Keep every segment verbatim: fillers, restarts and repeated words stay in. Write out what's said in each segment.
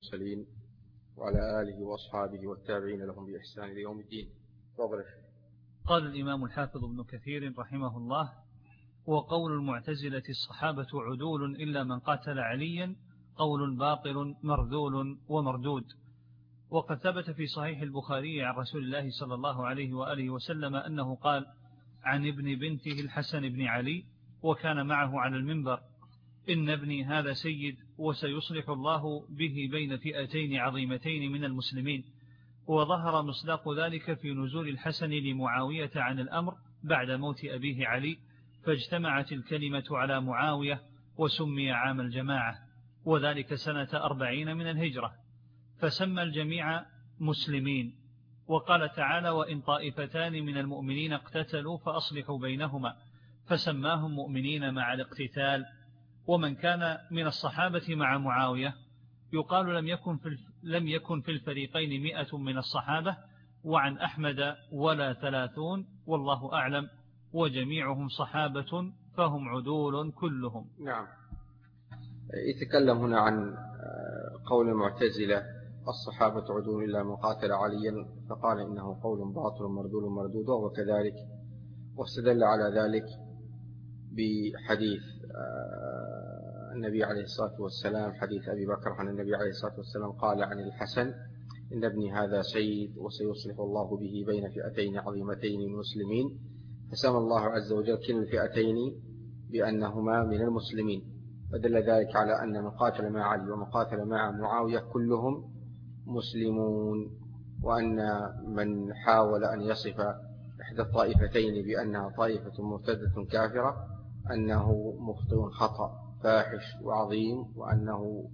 المرسلين وعلى آله وأصحابه والتابعين لهم بإحسان إلى يوم الدين. فضل. قال الإمام الحافظ ابن كثير رحمه الله: وقول المعتزلة الصحابة عدول إلا من قاتل عليا قول باطل مرذول ومردود. وقد ثبت في صحيح البخاري عن رسول الله صلى الله عليه وآله وسلم أنه قال عن ابن بنته الحسن بن علي وكان معه على المنبر: إن ابني هذا سيد وسيصلح الله به بين فئتين عظيمتين من المسلمين. وظهر مصداق ذلك في نزول الحسن لمعاوية عن الأمر بعد موت أبيه علي، فاجتمعت الكلمة على معاوية وسمي عام الجماعة، وذلك سنة أربعين من الهجرة، فسمى الجميع مسلمين. وقال تعالى: وإن طائفتان من المؤمنين اقتتلوا فأصلحوا بينهما، فسماهم مؤمنين مع الاقتتال. ومن كان من الصحابة مع معاوية يقال لم يكن في لم يكن في الفريقين مئة من الصحابة، وعن أحمد ولا ثلاثون والله أعلم، وجميعهم صحابة فهم عدول كلهم. نعم. يتكلم هنا عن قول المعتزلة الصحابة عدول إلا من قاتل عليا، فقال إنه قول باطل مردود مردود، وهو كذلك، واستدل على ذلك بحديث النبي عليه الصلاة والسلام، حديث أبي بكر عن النبي عليه الصلاة والسلام قال عن الحسن: إن ابني هذا سيد وسيصلح الله به بين فئتين عظيمتين من المسلمين، فسمى الله عز وجل كلا الفئتين بأنهما من المسلمين، ودل ذلك على أن من قاتل مع علي ومن قاتل مع معاوية كلهم مسلمون، وأن من حاول أن يصف إحدى الطائفتين بأنها طائفة مرتدة كافرة أنه مخطئ خطأ فاحش وعظيم، وأنه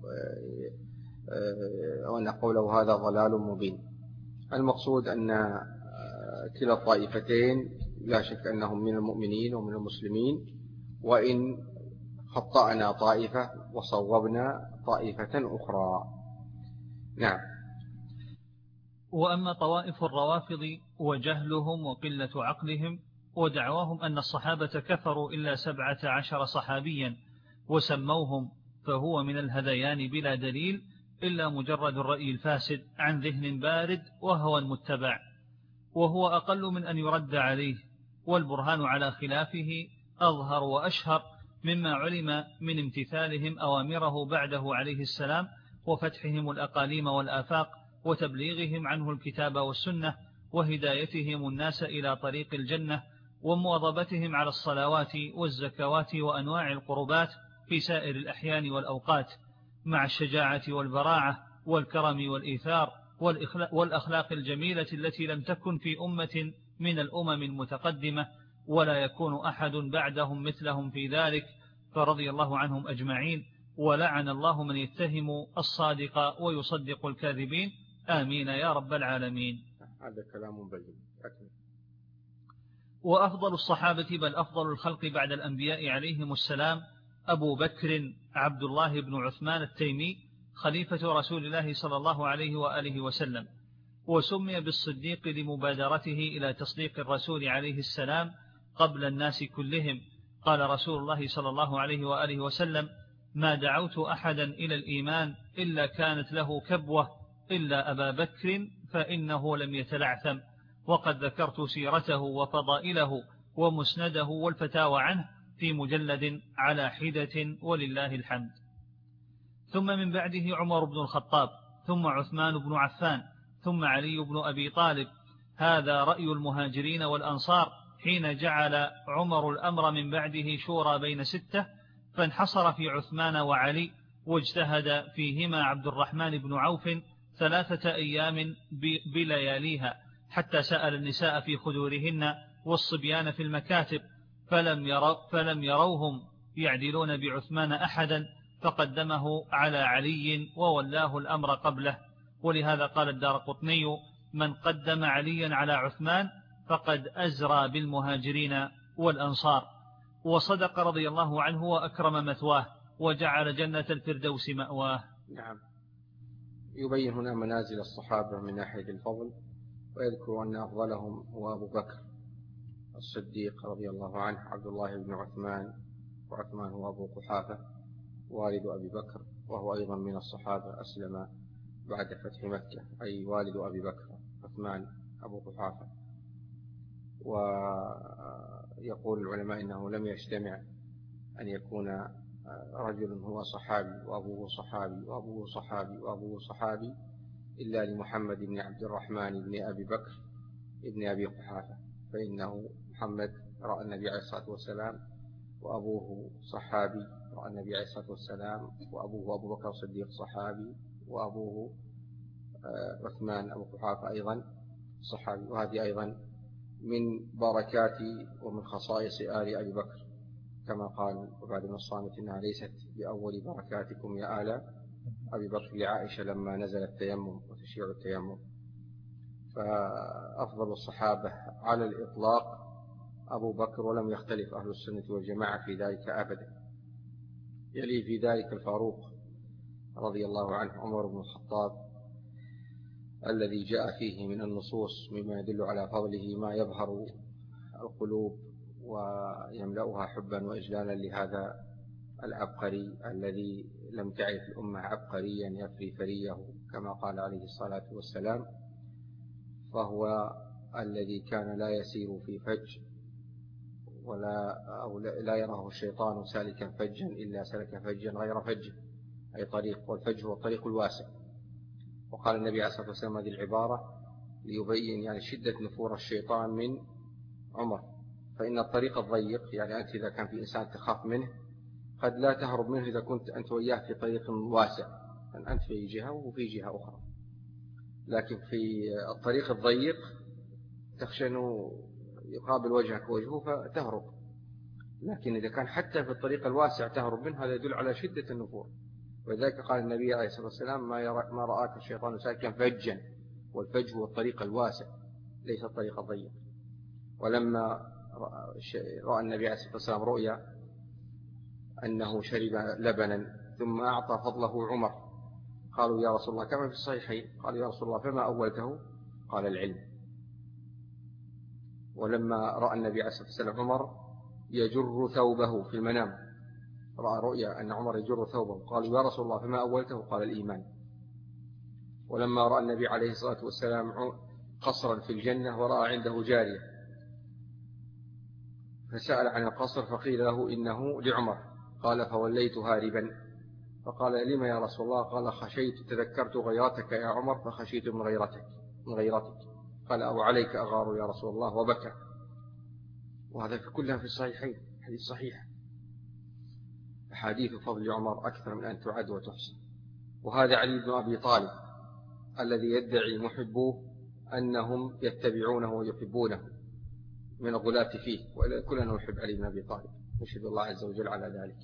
وأن قوله هذا ضلال مبين. المقصود أن كلا الطائفتين لا شك أنهم من المؤمنين ومن المسلمين، وإن خطأنا طائفة وصوبنا طائفة أخرى. نعم. وأما طوائف الروافض وجهلهم وقلة عقلهم ودعواهم أن الصحابة كفروا إلا سبعة عشر صحابيا وسموهم، فهو من الهذيان بلا دليل إلا مجرد الرأي الفاسد عن ذهن بارد وهوى متبع، وهو أقل من أن يرد عليه. والبرهان على خلافه أظهر وأشهر مما علم من امتثالهم أوامره بعده عليه السلام، وفتحهم الأقاليم والآفاق، وتبليغهم عنه الكتاب والسنة، وهدايتهم الناس إلى طريق الجنة، ومواظبتهم على الصلوات والزكوات وأنواع القربات في سائر الأحيان والأوقات، مع الشجاعة والبراعة والكرم والإيثار والأخلاق الجميلة التي لم تكن في أمة من الأمم المتقدمة، ولا يكون أحد بعدهم مثلهم في ذلك، فرضي الله عنهم أجمعين، ولعن الله من يتهم الصادق ويصدق الكاذبين، آمين يا رب العالمين. هذا كلام بين. وأفضل الصحابة بل أفضل الخلق بعد الأنبياء عليهم السلام أبو بكر عبد الله بن عثمان التيمي، خليفة رسول الله صلى الله عليه وآله وسلم، وسمي بالصديق لمبادرته إلى تصديق الرسول عليه السلام قبل الناس كلهم. قال رسول الله صلى الله عليه وآله وسلم: ما دعوت أحدا إلى الإيمان إلا كانت له كبوة إلا أبا بكر فإنه لم يتلعثم. وقد ذكرت سيرته وفضائله ومسنده والفتاوى عنه في مجلد على حدة ولله الحمد. ثم من بعده عمر بن الخطاب، ثم عثمان بن عفان، ثم علي بن أبي طالب. هذا رأي المهاجرين والأنصار حين جعل عمر الأمر من بعده شورى بين ستة، فانحصر في عثمان وعلي، واجتهد فيهما عبد الرحمن بن عوف ثلاثة أيام بلياليها، حتى سأل النساء في خدورهن والصبيان في المكاتب، فلم, يرو فلم يروهم يعدلون بعثمان أحدا، فقدمه على علي وولاه الأمر قبله. ولهذا قال الدارقطني: من قدم عليا على عثمان فقد أزرى بالمهاجرين والأنصار. وصدق رضي الله عنه وأكرم مثواه، وجعل جنة الفردوس مأواه. نعم. يبين هنا منازل الصحابة من ناحية الفضل، ويذكر أن أفضلهم هو أبو بكر الصديق رضي الله عنه، عبد الله بن عثمان، وعثمان هو أبو قحافة والد أبي بكر، وهو أيضا من الصحابة، أسلم بعد فتح مكة، أي والد أبي بكر عثمان أبو قحافة. ويقول العلماء إنه لم يجتمع أن يكون رجل هو صحابي وأبوه صحابي وأبوه صحابي وأبوه صحابي إلا لمحمد بن عبد الرحمن بن أبي بكر ابن أبي قحافة، فإنه محمد رأى النبي عليه الصلاة والسلام، وأبوه صحابي رأى النبي عليه الصلاة والسلام، وأبوه أبو بكر الصديق صحابي، وأبوه عثمان أبو قحافة أيضا صحابي. وهذه أيضا من بركات ومن خصائص آل أبي بكر، كما قال عبادة بن الصامت إنها ليست بأول بركاتكم يا آل أبي بكر لعائشة لما نزل التيمم وتشيع التيمم. فأفضل الصحابة على الإطلاق أبو بكر، ولم يختلف أهل السنة والجماعة في ذلك أبدا. يلي في ذلك الفاروق رضي الله عنه عمر بن الخطاب، الذي جاء فيه من النصوص مما يدل على فضله ما يبهر القلوب ويملأها حبا وإجلالا لهذا العبقري الذي لم تعرف الأمة عبقريا يفري فريه كما قال عليه الصلاة والسلام. فهو الذي كان لا يسير في فج ولا أو لا يراه الشيطان سالكا فجا إلا سلك فجا غير فج، أي طريق، والفج هو الطريق الواسع. وقال النبي عليه الصلاة والسلام هذه العبارة ليبين يعني شدة نفور الشيطان من عمر، فإن الطريق الضيق يعني أنت إذا كان في إنسان تخاف منه قد لا تهرب منه إذا كنت أنت وياه في طريق واسع، أنت في جهة وهو في جهة أخرى. لكن في الطريق الضيق تخشى أنه يقابل وجهك وجهه فتهرب، لكن إذا كان حتى في الطريق الواسع تهرب منه هذا يدل على شدة النفور. ولذلك قال النبي عليه الصلاة والسلام ما, ما رآك الشيطان سالكا فجا، والفج هو الطريق الواسع ليس الطريق الضيق. ولما رأى النبي عليه الصلاة والسلام رؤيا أنه شرب لبنا ثم أعطى فضله عمر، قالوا يا رسول الله كما في الصحيحين، قالوا يا رسول الله فما أولته؟ قال العلم. ولما رأى النبي عليه الصلاة والسلام عمر يجر ثوبه في المنام، رأى رؤيا أن عمر يجر ثوبه، قالوا يا رسول الله فما أولته؟ قال الإيمان. ولما رأى النبي عليه الصلاة والسلام قصرا في الجنة ورأى عنده جارية فسأل عن القصر فقيل له إنه لعمر، قال فوليت هاربا، فقال لما يا رسول الله؟ قال خشيت تذكرت غيرتك يا عمر فخشيت من غيرتك من غيرتك قال أو عليك أغار يا رسول الله، وبكى. وهذا كلها في الصحيحين، حديث صحيح. حديث فضل عمر أكثر من أن تعد وتحصى. وهذا علي بن أبي طالب الذي يدعي محبوه أنهم يتبعونه ويحبونه من الغلاة فيه، وكلنا نحب علي بن أبي طالب، نشهد الله عز وجل على ذلك.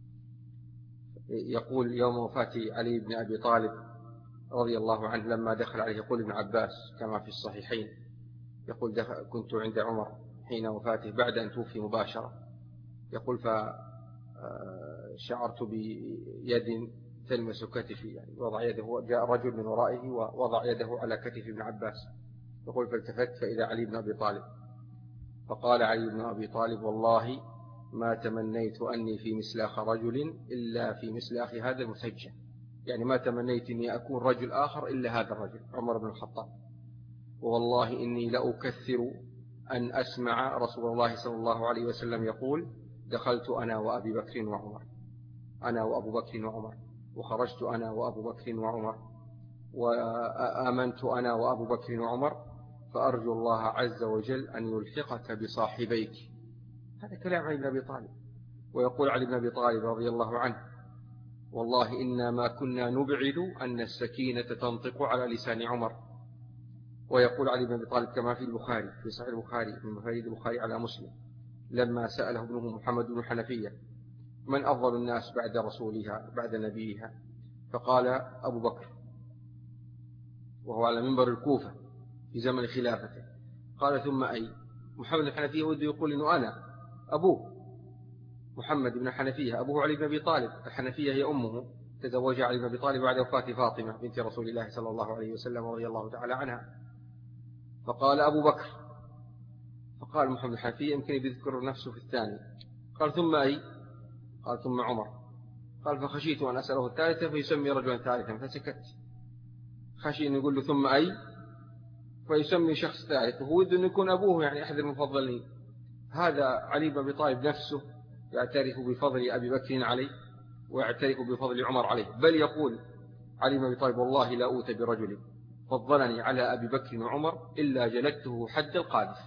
يقول يوم وفاة علي بن أبي طالب رضي الله عنه لما دخل عليه، يقول ابن عباس كما في الصحيحين، يقول كنت عند عمر حين وفاته بعد أن توفي مباشرة، يقول فشعرت بيد تلمس كتفي، يعني وضع يده، جاء رجل من ورائه ووضع يده على كتف ابن عباس، يقول فالتفت فإذا علي بن أبي طالب، فقال علي بن أبي طالب والله ما تمنيت أني في مسلاخ رجل إلا في مسلاخ هذا المسجى، يعني ما تمنيت أني أكون رجل آخر إلا هذا الرجل عمر بن الخطاب، والله إني لأكثر أن أسمع رسول الله صلى الله عليه وسلم يقول دخلت أنا وأبي بكر وعمر، أنا وأبو بكر وعمر، وخرجت أنا وأبو بكر وعمر، وآمنت أنا وأبو بكر وعمر، فأرجو الله عز وجل أن يلحقك بصاحبيك. هذا كلام علي بن أبي طالب. ويقول علي بن أبي طالب رضي الله عنه والله إنا ما كنا نبعد أن السكينة تنطق على لسان عمر. ويقول علي بن أبي طالب كما في البخاري في صحيح البخاري من مفاريد البخاري على مسلم لما سأله ابنه محمد بن حنفية من أفضل الناس بعد رسولها بعد نبيها، فقال أبو بكر، وهو على منبر الكوفة في زمن خلافته. قال ثم أي؟ محمد بن حنفية وده يقول إنه أنا أبوه محمد بن حنفية، أبوه علي بن أبي طالب، الحنفية هي أمه، تزوج علي بن أبي طالب بعد وفاة فاطمة بنت رسول الله صلى الله عليه وسلم رضي الله تعالى عنها. فقال أبو بكر، فقال محمد بن حنفية يمكن يذكر نفسه في الثاني. قال ثم أي؟ قال ثم عمر. قال فخشيت أن أسأله الثالثة فيسمي رجلا ثالثا فسكت. خشي أن يقول له ثم أي، فيسمي شخص ثالث وهو يد أن يكون أبوه يعني أحد المفضلين. هذا علي بن أبي طالب نفسه يعترف بفضل أبي بكر عليه ويعترف بفضل عمر عليه، بل يقول علي بن أبي طالب والله لا أوتى برجل فضلني على أبي بكر وعمر إلا جلدته حد القاذف.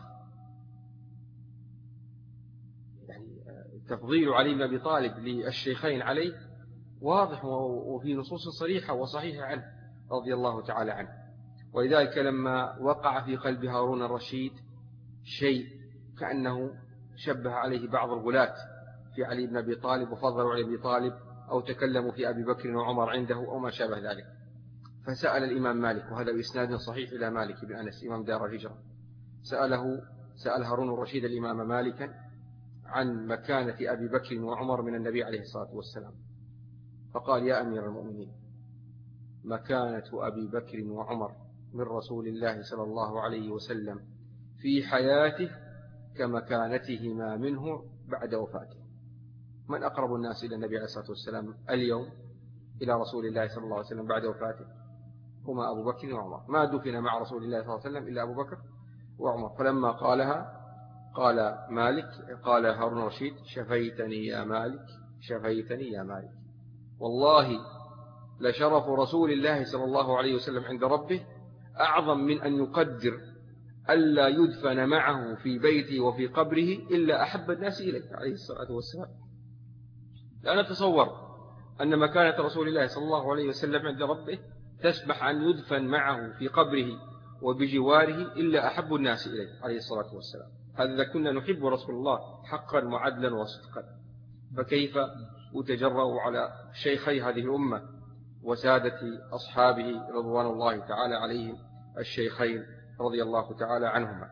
يعني تفضيل علي بن أبي طالب للشيخين عليه واضح وفي نصوص صريحة وصحيحة عنه رضي الله تعالى عنه. ولذلك لما وقع في قلب هارون الرشيد شيء كأنه شبه عليه بعض الغلاة في علي بن أبي طالب وفضلوا علي بن أبي طالب أو تكلموا في أبي بكر وعمر عنده أو ما شابه ذلك، فسأل الإمام مالك، وهذا بإسناد صحيح إلى مالك بن أنس إمام دار الهجرة، سأله سأل هارون الرشيد الإمام مالكا عن مكانة أبي بكر وعمر من النبي عليه الصلاة والسلام، فقال يا أمير المؤمنين مكانة أبي بكر وعمر من رسول الله صلى الله عليه وسلم في حياته كمكانتهما منه بعد وفاته. من أقرب الناس إلى النبي عليه الصلاة والسلام اليوم إلى رسول الله صلى الله عليه وسلم بعد وفاته؟ هما أبو بكر وعمر، ما دفن مع رسول الله صلى الله عليه وسلم إلا أبو بكر وعمر. فلما قالها قال مالك قال هارون الرشيد شفيتني يا مالك شفيتني يا مالك، والله لشرف رسول الله صلى الله عليه وسلم عند ربه أعظم من أن يقدر ألا يدفن معه في بيته وفي قبره إلا أحب الناس إليه عليه الصلاة والسلام. لا نتصور أن مكانة رسول الله صلى الله عليه وسلم عند ربه تسمح أن يدفن معه في قبره وبجواره إلا أحب الناس إليه عليه الصلاة والسلام. هذا كنا نحب رسول الله حقا وعدلا وصدقا، فكيف يتجرأ على شيخي هذه الأمة وسادة أصحابه رضوان الله تعالى عليهم الشيخين رضي الله تعالى عنهما.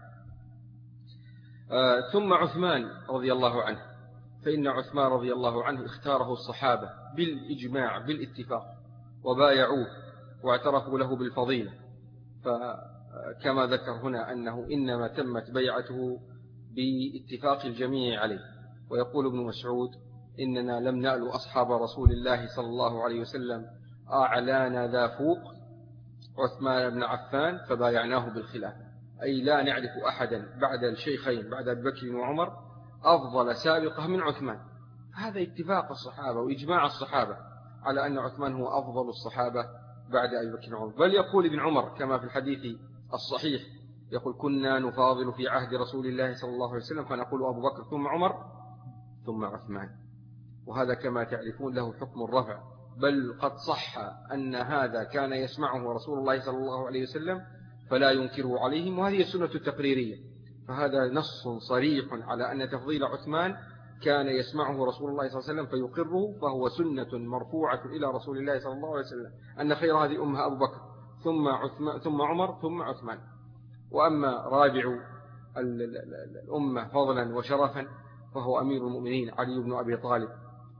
آه ثم عثمان رضي الله عنه، فإن عثمان رضي الله عنه اختاره الصحابة بالإجماع بالاتفاق وبايعوه واعترفوا له بالفضيلة، فكما ذكر هنا أنه إنما تمت بيعته باتفاق الجميع عليه. ويقول ابن مسعود إننا لم نأل أصحاب رسول الله صلى الله عليه وسلم أعلانا ذا فوق عثمان بن عفان فبايعناه بالخلافة، أي لا نعرف أحدا بعد الشيخين بعد أبي بكر وعمر أفضل سابقة من عثمان. هذا اتفاق الصحابة وإجماع الصحابة على أن عثمان هو أفضل الصحابة بعد أبي بكر وعمر. بل يقول ابن عمر كما في الحديث الصحيح يقول كنا نفاضل في عهد رسول الله صلى الله عليه وسلم فنقول أبو بكر ثم عمر ثم عثمان، وهذا كما تعرفون له حكم الرفع، بل قد صح أن هذا كان يسمعه رسول الله صلى الله عليه وسلم فلا ينكره عليهم، وهذه السنة التقريرية. فهذا نص صريح على أن تفضيل عثمان كان يسمعه رسول الله صلى الله عليه وسلم فيقره، فهو سنة مرفوعة إلى رسول الله صلى الله عليه وسلم أن خير هذه أمها أبو بكر ثم عثمان ثم عمر ثم عثمان. وأما رابع الأمة فضلا وشرفا فهو أمير المؤمنين علي بن أبي طالب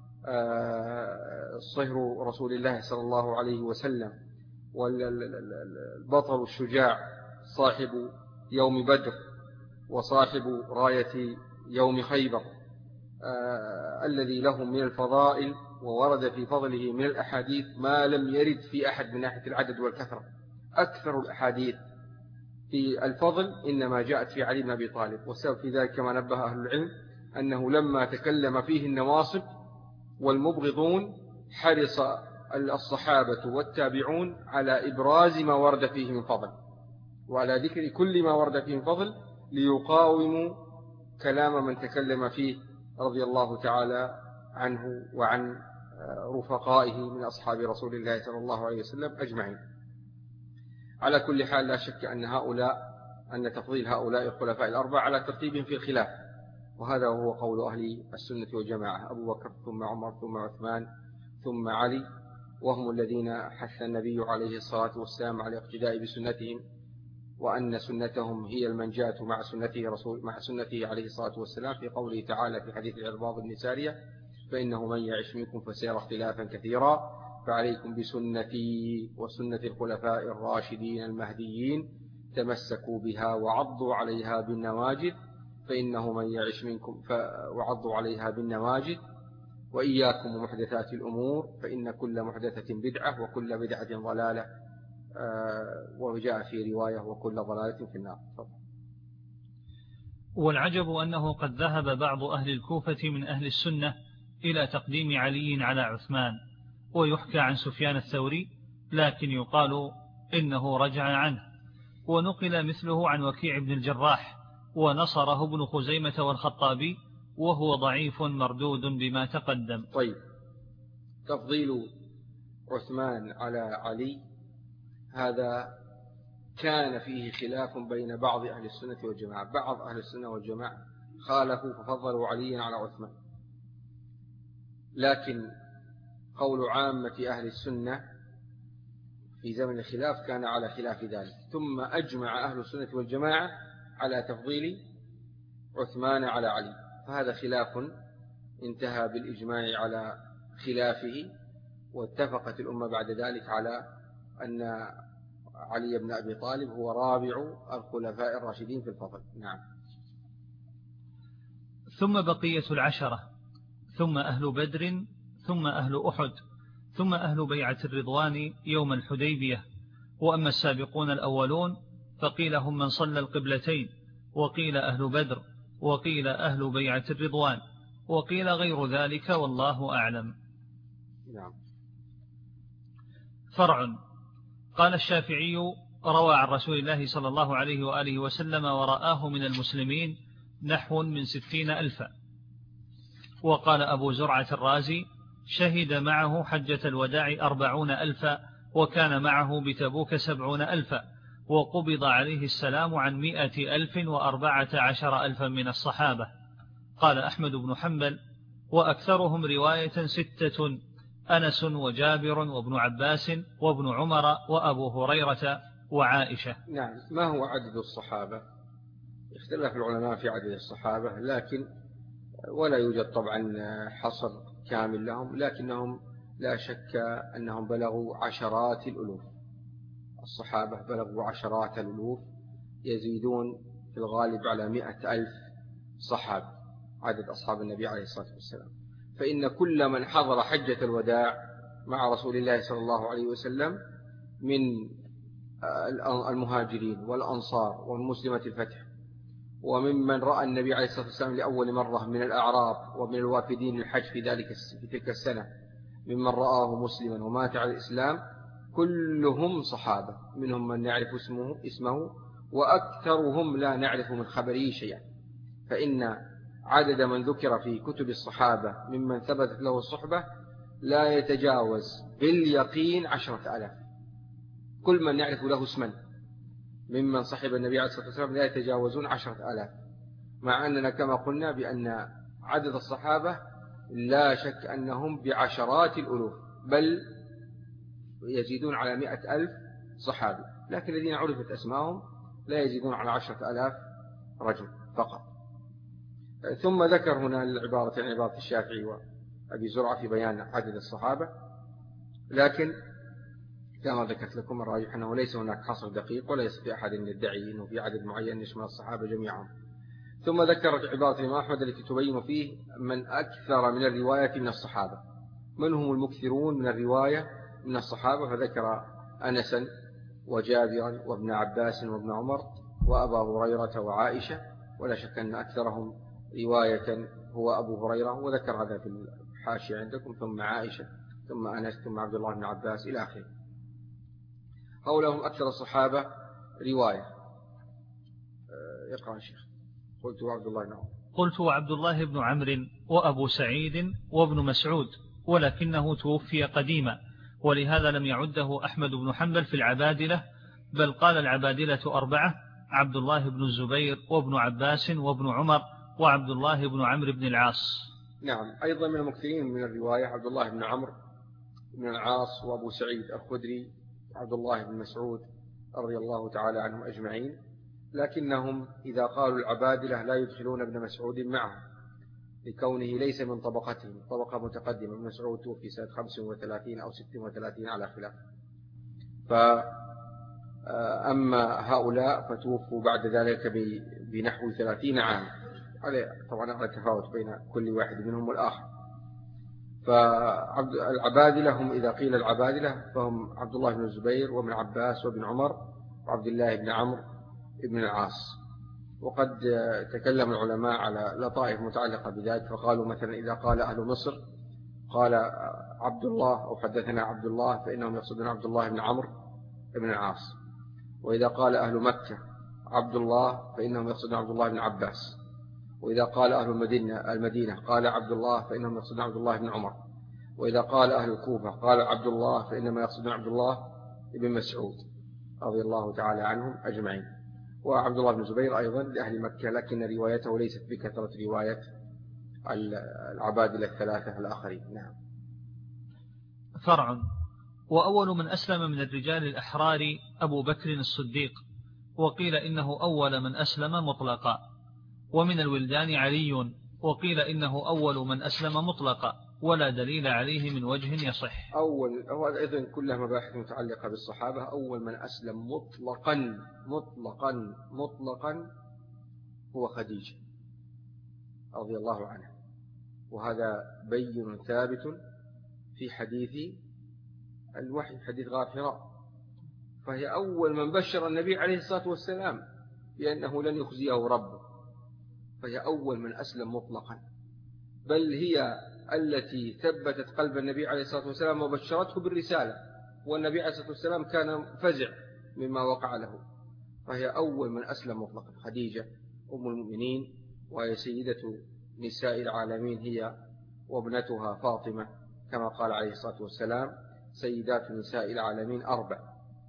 صهر رسول الله صلى الله عليه وسلم والبطل الشجاع صاحب يوم بدر وصاحب راية يوم خيبر، الذي له من الفضائل وورد في فضله من الأحاديث ما لم يرد في أحد من ناحية العدد والكثرة. أكثر الأحاديث في الفضل إنما جاءت في علي بن أبي طالب، والسبب في ذلك كما نبه أهل العلم أنه لما تكلم فيه النواصب والمبغضون حرص الصحابة والتابعون على إبراز ما ورد فيه من فضل وعلى ذكر كل ما ورد فيه من فضل ليقاوموا كلام من تكلم فيه رضي الله تعالى عنه وعن رفقائه من أصحاب رسول الله صلى الله عليه وسلم أجمعين. على كل حال لا شك أن هؤلاء أن تفضيل هؤلاء الخلفاء الأربعة على ترتيبهم في الخلاف، وهذا هو قول أهل السنة والجماعة، أبو بكر ثم عمر ثم عثمان ثم علي، وهم الذين حث النبي عليه الصلاة والسلام على اقتداء بسنتهم، وأن سنتهم هي المنجاة مع سنته رسول مع سنته عليه الصلاة والسلام في قوله تعالى في حديث العرباض بن سارية فإنه من يعش منكم فسيرى اختلافا كثيرا فعليكم بسنتي وسنة الخلفاء الراشدين المهديين تمسكوا بها وعضوا عليها بالنواجذ فإنه من يعش منكم وعضوا عليها بالنواجذ وإياكم ومحدثات الأمور فإن كل محدثة بدعة وكل بدعة ضلالة وجاء في رواية وكل ضلالة في النار. والعجب أنه قد ذهب بعض أهل الكوفة من أهل السنة إلى تقديم علي على عثمان، ويحكى عن سفيان الثوري، لكن يقال إنه رجع عنه، ونقل مثله عن وكيع بن الجراح، ونصره ابن خزيمة والخطابي، وهو ضعيف مردود بما تقدم. طيب، تفضيل عثمان على علي هذا كان فيه خلاف بين بعض أهل السنة والجماعة. بعض أهل السنة والجماعة خالفوا ففضلوا عليا على عثمان، لكن قول عامة أهل السنة في زمن الخلاف كان على خلاف ذلك. ثم أجمع أهل السنة والجماعة على تفضيل عثمان على علي، فهذا خلاف انتهى بالإجماع على خلافه، واتفقت الأمة بعد ذلك على أن علي بن أبي طالب هو رابع الخلفاء الراشدين في الفضل. نعم. ثم بقية العشرة، ثم أهل بدر، ثم أهل أحد، ثم أهل بيعة الرضوان يوم الحديبية. وأما السابقون الأولون فقيل هم من صلى القبلتين، وقيل أهل بدر، وقيل أهل بيعة الرضوان، وقيل غير ذلك، والله أعلم. نعم. فرع. قال الشافعي: روى عن رسول الله صلى الله عليه وآله وسلم ورآه من المسلمين نحو من ستين ألفا. وقال أبو زرعة الرازي: شهد معه حجة الوداع أربعون ألفا، وكان معه بتبوك سبعون ألفا، وقبض عليه السلام عن مئة ألف وأربعة عشر ألفا من الصحابة. قال أحمد بن حنبل: وأكثرهم رواية ستة: أنس وجابر وابن عباس وابن عمر وأبو هريرة وعائشة. نعم. ما هو عدد الصحابة؟ اختلف العلماء في عدد الصحابة، لكن ولا يوجد طبعا حصر كامل لهم، لكنهم لا شك أنهم بلغوا عشرات الألوف. الصحابة بلغوا عشرات الألوف، يزيدون في الغالب على مئة ألف صحابة عدد أصحاب النبي عليه الصلاة والسلام. فإن كل من حضر حجة الوداع مع رسول الله صلى الله عليه وسلم من المهاجرين والأنصار والمسلمة الفتح، وممن رأى النبي عليه الصلاة والسلام لأول مرة من الأعراب ومن الوافدين الحج في ذلك في تلك السنة، ممن رآه مسلما ومات على الإسلام، كلهم صحابة. منهم من نعرف اسمه, اسمه وأكثرهم لا نعرف من خبره شيئا. فإن عدد من ذكر في كتب الصحابة ممن ثبتت له الصحبة لا يتجاوز باليقين عشرة ألاف. كل من نعرف له اسما ممن صحب النبي عليه الصلاة والسلام لا يتجاوزون عشرة ألاف، مع أننا كما قلنا بأن عدد الصحابة لا شك أنهم بعشرات الألوف، بل يزيدون على مئة ألف صحابي، لكن الذين عرفت أسماءهم لا يزيدون على عشرة ألاف رجل فقط. ثم ذكر هنا العبارة عن عبارة الشافعي وأبي زرعة في بيان عدد الصحابة، لكن كما ذكرت لكم الراجح أنه ليس هناك حصر دقيق، ولا يستطيع أحد أن يدعي أنه في عدد معين يشمل الصحابة جميعهم. ثم ذكرت عبارة الإمام أحمد التي تبين فيه من أكثر من الرواية من الصحابة، من هم المكثرون من الرواية من الصحابة، فذكر أنسا وجابرا وابن عباس وابن عمر وأبا هريرة وعائشة، ولا شك أن أكثرهم رواية هو أبو هريرة، وذكر هذا في الحاشية عندكم، ثم عائشة، ثم أنس، ثم عبد الله بن عباس إلى آخره. قولهم أكثر الصحابة رواية. يقرأ الشيخ. قلت عبد الله بن عمر قلت عبد الله بن عمرو وأبو سعيد وابن مسعود، ولكنه توفي قديما، ولهذا لم يعده أحمد بن حنبل في العبادلة، بل قال العبادلة أربعة: عبد الله بن الزبير وابن عباس وابن عمر وعبد الله بن عمرو بن العاص. نعم. أيضا من المكثرين من الرواية عبد الله بن عمرو بن العاص وأبو سعيد الخدري عبد الله بن مسعود رضي الله تعالى عنهم أجمعين، لكنهم إذا قالوا العبادلة لا يدخلون ابن مسعود معهم لكونه ليس من طبقتهم، طبقة متقدمة. ابن مسعود توفي سنة خمس وثلاثين أو ست وثلاثين على خلاف، فأما هؤلاء فتوفوا بعد ذلك بنحو ثلاثين عام، طبعا على تفاوت بين كل واحد منهم والآخر. فالعبادلة هم إذا قيل العبادلة فهم عبد الله بن الزبير وابن عباس وابن عمر وعبد الله بن عمرو بن العاص. وقد تكلم العلماء على لطائف متعلقة بذلك، فقالوا مثلا إذا قال أهل مصر قال عبد الله أو حدثنا عبد الله فإنهم يقصدون عبد الله بن عمرو بن العاص، وإذا قال أهل مكة عبد الله فإنهم يقصدون عبد الله بن عباس، وإذا قال أهل المدينة المدينة قال عبد الله فإنهم يقصدون عبد الله بن عمر، وإذا قال أهل الكوفة قال عبد الله فإنما يقصدون عبد الله بن مسعود رضي الله تعالى عنهم أجمعين. وعبد الله بن زبير أيضا لأهل مكة، لكن روايته ليست بكثرة رواية العبادلة الثلاثة الآخرين. نعم. فرع. وأول من أسلم من الرجال الأحرار أبو بكر الصديق، وقيل إنه أول من أسلم مطلقا. ومن الولدان علي، وقيل إنه أول من أسلم مطلقا، ولا دليل عليه من وجه يصح. أول هو أيضا كلها مباحث متعلقة بالصحابة. أول من أسلم مطلقا مطلقا مطلقا هو خديجة رضي الله عنها، وهذا بين ثابت في حديث الوحي، حديث غار حراء، فهي أول من بشر النبي عليه الصلاة والسلام بأنه لن يخزيه ربه، فهي أول من أسلم مطلقا، بل هي التي ثبتت قلب النبي عليه الصلاة والسلام وبشرته بالرسالة، والنبي عليه الصلاة والسلام كان فزع مما وقع له، فهي أول من أسلم مطلقا. خديجة أم المؤمنين، وهي سيدة نساء العالمين هي وابنتها فاطمة، كما قال عليه الصلاة والسلام سيدات نساء العالمين أربع: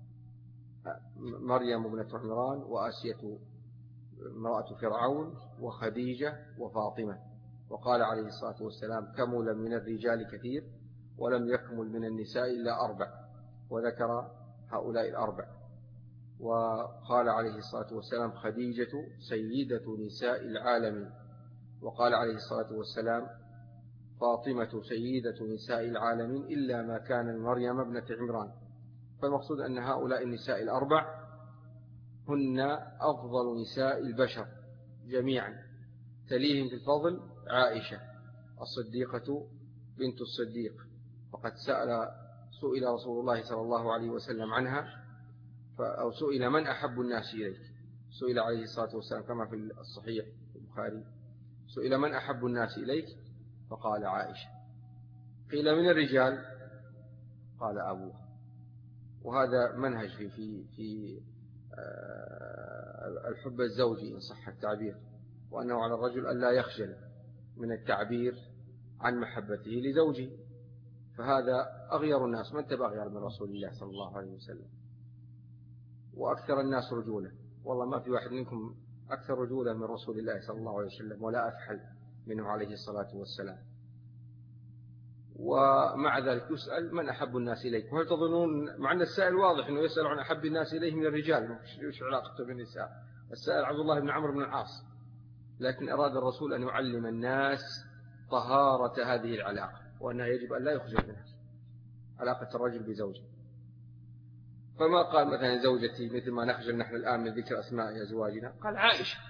مريم ابنة عمران، وآسية امرأة فرعون، وخديجة، وفاطمة. وقال عليه الصلاة والسلام كمل من الرجال كثير ولم يكمل من النساء إلا أربع، وذكر هؤلاء الأربع. وقال عليه الصلاة والسلام خديجة سيدة نساء العالمين، وقال عليه الصلاة والسلام فاطمة سيدة نساء العالمين إلا ما كان مريم ابنة عمران. فالمقصود أن هؤلاء النساء الأربع هن أفضل نساء البشر جميعا، تليهم في الفضل عائشة الصديقة بنت الصديق، فقد سأل سئل رسول الله صلى الله عليه وسلم عنها، أو سئل من أحب الناس إليك، سئل عليه الصلاة والسلام كما في الصحيح في البخاري، سئل من أحب الناس إليك فقال عائشة. قيل من الرجال قال أبوها. وهذا منهج في في في الحب الزوجي إن صح التعبير، وأنه على الرجل أن لا يخجل من التعبير عن محبته لزوجه، فهذا أغير الناس، من تبع أغير من رسول الله صلى الله عليه وسلم، وأكثر الناس رجولة. والله ما في واحد منكم أكثر رجولة من رسول الله صلى الله عليه وسلم، ولا أفحل منه عليه الصلاة والسلام. ومع ذلك يسأل من أحب الناس إليك. وهل تظنون، مع أن السائل واضح أنه يسأل عن أحب الناس إليه من الرجال، مش علاقته بالنساء، السائل عبد الله بن عمرو بن العاص، لكن أراد الرسول أن يعلم الناس طهارة هذه العلاقة، وأنها يجب أن لا يخجل منها، علاقة الرجل بزوجه. فما قال مثلا زوجتي مثل ما نخجل نحن الآن من ذكر أسماء أزواجنا، قال عائشة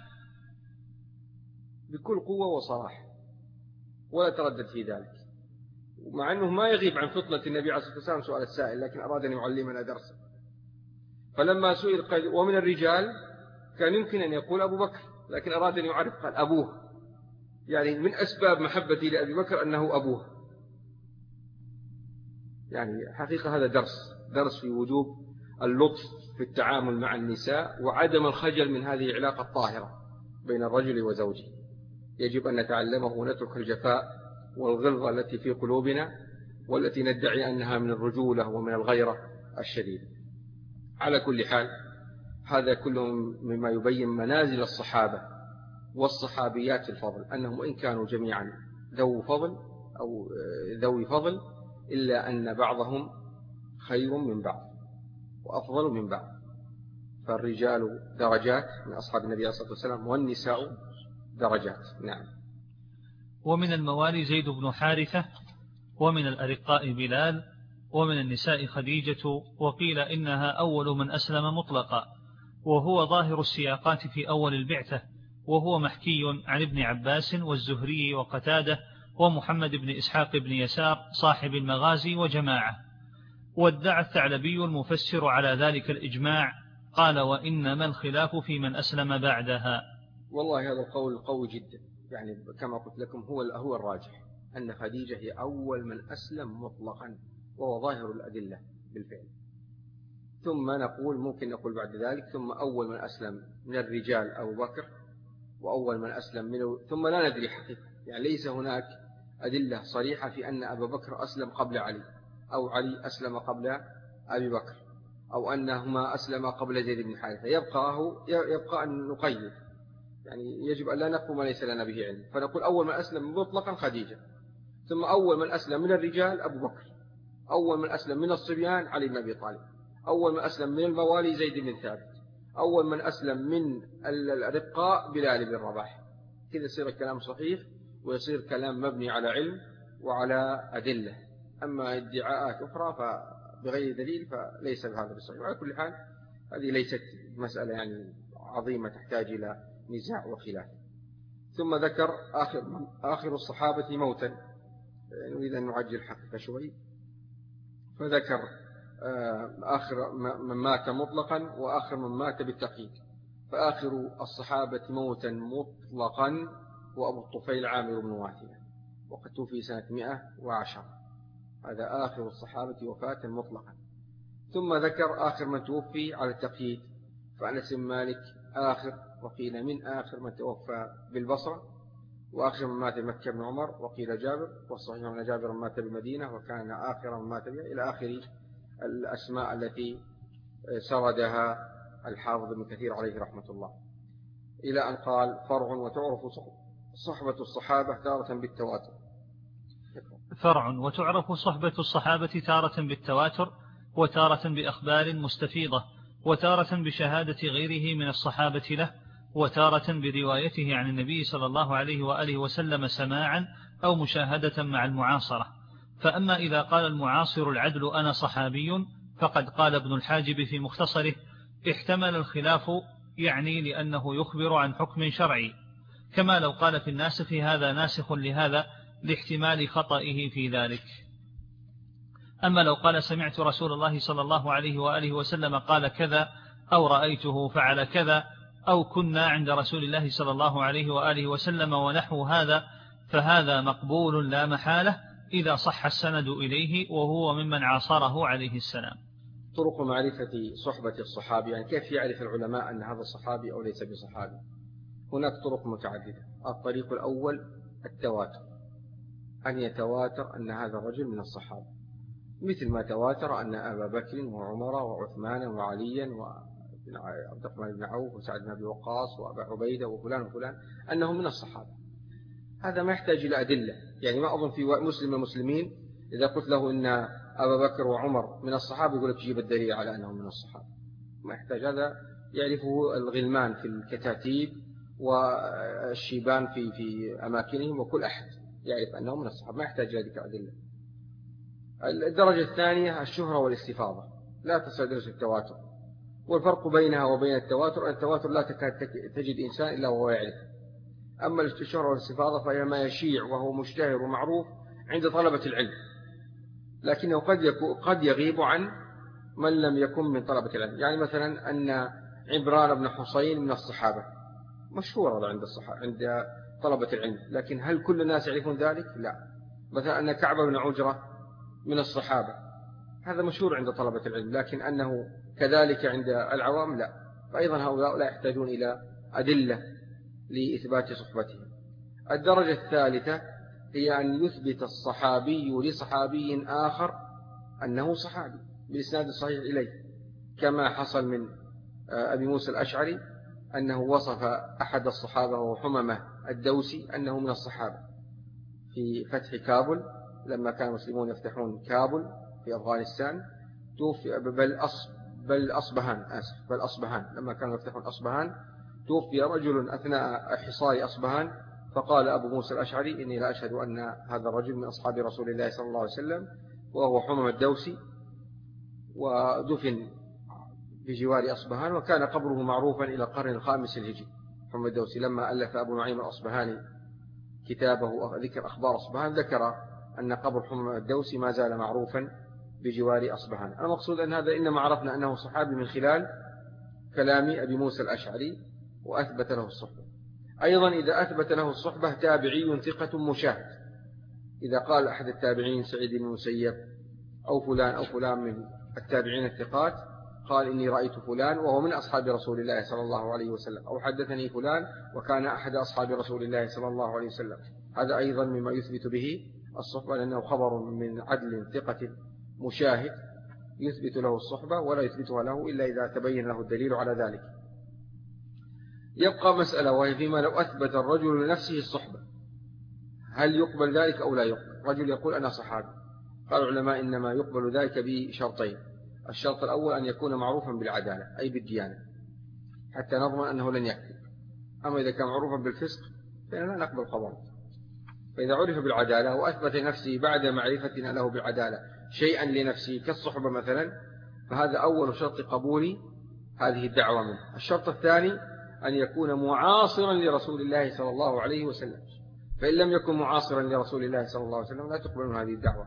بكل قوة وصراحة، ولا تردد في ذلك، ومع أنه ما يغيب عن فطنة النبي عليه الصلاة والسلام سؤال السائل، لكن أراد أن يعلمنا درسا. فلما سئل قال ومن الرجال، كان يمكن أن يقول أبو بكر، لكن أراد أن يعرف قال أبوه، يعني من أسباب محبتي لأبي بكر أنه أبوه. يعني حقيقة هذا درس درس في وجوب اللطف في التعامل مع النساء، وعدم الخجل من هذه العلاقة الطاهرة بين الرجل وزوجه. يجب أن نتعلمه ونترك الجفاء والغلظة التي في قلوبنا، والتي ندعي أنها من الرجولة ومن الغيرة الشديدة. على كل حال، هذا كله مما يبين منازل الصحابة والصحابيات في الفضل، أنهم وإن كانوا جميعا ذو فضل أو ذوي فضل، إلا أن بعضهم خير من بعض وأفضل من بعض. فالرجال درجات من أصحاب النبي صلى الله عليه وسلم، والنساء درجات. نعم. ومن الموالي زيد بن حارثة، ومن الأرقاء بلال، ومن النساء خديجة، وقيل إنها أول من أسلم مطلقا، وهو ظاهر السياقات في أول البعثة، وهو محكي عن ابن عباس والزهري وقتادة ومحمد بن إسحاق بن يسار صاحب المغازي وجماعة. وادعى الثعلبي المفسر على ذلك الإجماع، قال: وإنما الخلاف في من أسلم بعدها. والله هذا القول قوي جدا، يعني كما قلت لكم هو هو الراجح، أن خديجة هي أول من أسلم مطلقا، وهو ظاهر الأدلة بالفعل. ثم نقول ممكن نقول بعد ذلك ثم أول من أسلم من الرجال أبو بكر، وأول من أسلم منه، ثم لا ندري حقيقة، يعني ليس هناك أدلة صريحة في أن أبا بكر أسلم قبل علي، أو علي أسلم قبل أبي بكر، أو أنهما أسلم قبل زيد بن حارثة. يبقى, هو يبقى أن نقيد، يعني يجب أن لا نقول ما ليس لنا به علم، فنقول أول من أسلم مطلقا خديجة، ثم أول من أسلم من الرجال أبو بكر، أول من أسلم من الصبيان علي بن أبي طالب، أول من أسلم من الموالي زيد بن ثابت، أول من أسلم من الرقاء بلال بن رباح. كذا يصير الكلام صحيح، ويصير كلام مبني على علم وعلى أدلة. أما ادعاءات أخرى فبغير دليل فليس بهذا بصحيح. وعلى كل حال هذه ليست مسألة يعني عظيمة تحتاج إلى نزاع وخلاف. ثم ذكر آخر, آخر الصحابة موتا، نريد أن نعجل حقيقة شوي، فذكر آخر من مات مطلقا وآخر من مات بالتقييد. فآخر الصحابة موتا مطلقا وأبو الطفيل عامر بن واثلة، وقد توفي سنة مئة وعشر. هذا آخر الصحابة وفاة مطلقا. ثم ذكر آخر من توفي على التقييد، فأنس بن مالك آخر، وقيل من آخر من توفى بالبصرة، وآخر من مات بمكة بن عمر، وقيل جابر، والصحيح أن جابر مات بالمدينة وكان آخر من مات بها، إلى آخر الأسماء التي سردها الحافظ ابن كثير عليه رحمة الله، إلى أن قال: فرع وتعرف صحبة الصحابة تارة بالتواتر. فرع وتعرف صحبة الصحابة تارة بالتواتر، وتارة بأخبار مستفيضة، وتارة بشهادة غيره من الصحابة له، وتارة بروايته عن النبي صلى الله عليه وآله وسلم سماعا أو مشاهدة مع المعاصرة. فأما إذا قال المعاصر العدل أنا صحابي، فقد قال ابن الحاجب في مختصره: احتمل الخلاف، يعني لأنه يخبر عن حكم شرعي، كما لو قال في الناسخ هذا ناسخ لهذا، لاحتمال خطئه في ذلك. أما لو قال سمعت رسول الله صلى الله عليه وآله وسلم قال كذا، أو رأيته فعل كذا، أو كنا عند رسول الله صلى الله عليه وآله وسلم ونحو هذا، فهذا مقبول لا محالة إذا صح السند إليه وهو ممن عاصره عليه السلام. طرق معرفة صحبة الصحابي، يعني كيف يعرف العلماء أن هذا الصحابي أو ليس بصحابي؟ هناك طرق متعددة. الطريق الأول التواتر، أن يتواتر أن هذا الرجل من الصحابة، مثل ما تواتر أن أبا بكر وعمر وعثمان وعليا وعبد الرحمن بن عوف وسعد بن أبي وقاص وأبا عبيدة وفلان وفلان أنهم من الصحابة. هذا ما يحتاج إلى أدلة، يعني ما أظن في مسلم المسلمين إذا قلت له إن أبا بكر وعمر من الصحابة يقول لك جيب الدليل على أنهم من الصحابة. ما يحتاج، هذا يعرفه الغلمان في الكتاتيب والشيبان في في أماكنهم، وكل أحد يعرف أنهم من الصحابة، ما يحتاج إلى ذلك أدلة. الدرجة الثانية الشهرة والاستفاضة، لا تصل درجة التواتر. والفرق بينها وبين التواتر، التواتر لا تكاد تجد إنسان إلا وهو يعرف. أما الشهرة والاستفاضة فهي ما يشيع وهو مشتهر ومعروف عند طلبة العلم، لكنه قد قد يغيب عن من لم يكن من طلبة العلم. يعني مثلا أن عمران بن حصين من الصحابة، مشهور عند الصحابة عند طلبة العلم، لكن هل كل الناس يعرفون ذلك؟ لا. مثلا أن كعب بن عجرة من الصحابة، هذا مشهور عند طلبة العلم، لكن أنه كذلك عند العوام لا. فأيضا هؤلاء لا يحتاجون إلى أدلة لإثبات صحبتهم. الدرجة الثالثة هي أن يثبت الصحابي لصحابي آخر أنه صحابي بالإسناد الصحيح إليه، كما حصل من أبي موسى الأشعري أنه وصف أحد الصحابة وهو حممة الدوسي أنه من الصحابة في فتح كابل، لما كان المسلمون يفتحون كابل في أفغانستان، توفي بل أص بل أصبهان آسف بل أصبهان لما كانوا يفتحون أصبهان، توفي رجل أثناء حصار أصبهان، فقال أبو موسى الأشعري إني لا أشهد أن هذا الرجل من أصحاب رسول الله صلى الله عليه وسلم، وهو حمم الدوسي، ودفن بجوار أصبهان، وكان قبره معروفا إلى القرن الخامس الهجري. حمم الدوسي لما ألف أبو نعيم الأصبهاني كتابه ذكر أخبار أصبهان ذكر أن قبر حمران الدوسي ما زال معروفا بجوار أصبهان. المقصود أن هذا إنما عرفنا أنه صحابي من خلال كلام أبي موسى الأشعري وأثبت له الصحبة. أيضا إذا أثبت له الصحبة تابعي ثقة مشاهد، إذا قال أحد التابعين سعيد بن المسيب أو فلان أو فلان من التابعين الثقات قال إني رأيت فلان وهو من أصحاب رسول الله صلى الله عليه وسلم، أو حدثني فلان وكان أحد أصحاب رسول الله صلى الله عليه وسلم، هذا أيضا مما يثبت به الصحبة، لأنه خبر من عدل ثقة مشاهد يثبت له الصحبة ولا يثبتها له إلا إذا تبين له الدليل على ذلك. يبقى مسألة، وهي فيما لو أثبت الرجل لنفسه الصحبة هل يقبل ذلك أو لا يقبل؟ رجل يقول أنا صحابي، قال العلماء إنما يقبل ذلك بشرطين. الشرط الأول أن يكون معروفا بالعدالة أي بالديانة حتى نضمن أنه لن يكذب، أما إذا كان معروفا بالفسق فإننا لا نقبل خبره. فإذا عرف بالعدالة وأثبت نفسه بعد معرفتنا له بالعدالة شيئا لنفسه كالصحبة مثلا، فهذا أول شرط قبول هذه الدعوة منه. الشرط الثاني أن يكون معاصرا لرسول الله صلى الله عليه وسلم، فإن لم يكن معاصرا لرسول الله صلى الله عليه وسلم لا تقبل من هذه الدعوة.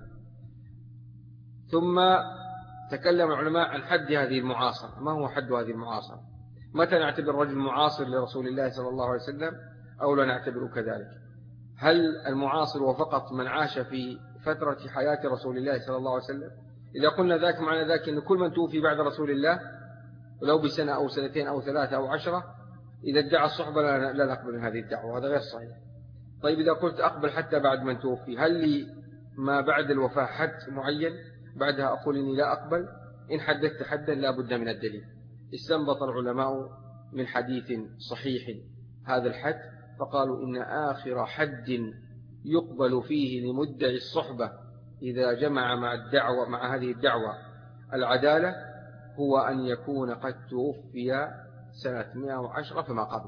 ثم تكلم العلماء عن حد هذه المعاصرة، ما هو حد هذه المعاصرة؟ متى نعتبر الرجل معاصر لرسول الله صلى الله عليه وسلم أو لا نعتبره كذلك؟ هل المعاصر هو فقط من عاش في فترة حياة رسول الله صلى الله عليه وسلم؟ إذا قلنا ذاك معنى ذاك أن كل من توفي بعد رسول الله ولو بسنة أو سنتين أو ثلاثة أو عشرة إذا ادعى الصحبة لا نقبل هذه الدعوة، هذا غير صحيح. طيب إذا قلت أقبل حتى بعد من توفي، هل لي ما بعد الوفاة حد معين بعدها أقول إني لا أقبل؟ إن حدثت حدا لا بد من الدليل. استنبط العلماء من حديث صحيح هذا الحد، فقالوا إن آخر حد يقبل فيه لمدعي الصحبة إذا جمع مع الدعوة مع هذه الدعوة العدالة هو أن يكون قد توفي سنة مئة وعشرة فما قبل.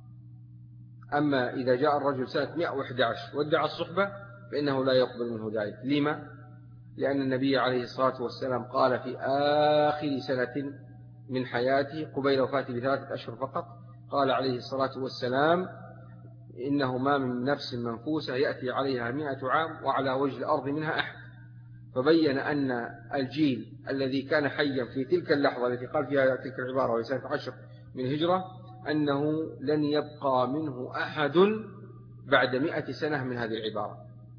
أما إذا جاء الرجل سنة مئة وأحد عشر وادعى الصحبة فإنه لا يقبل منه ذلك. لما؟ لأن النبي عليه الصلاة والسلام قال في آخر سنة من حياته قبيل وفاته بثلاثة أشهر فقط، قال عليه الصلاة والسلام إنه ما من نفس منفوسة يأتي عليها مئة عام وعلى وجه الأرض منها أحد. فبين أن الجيل الذي كان حيا في تلك اللحظة التي قال فيها تلك العبارة وهي سنة عشر من الهجرة أنه لن يبقى منه أحد بعد مئة سنة من هذه العبارة،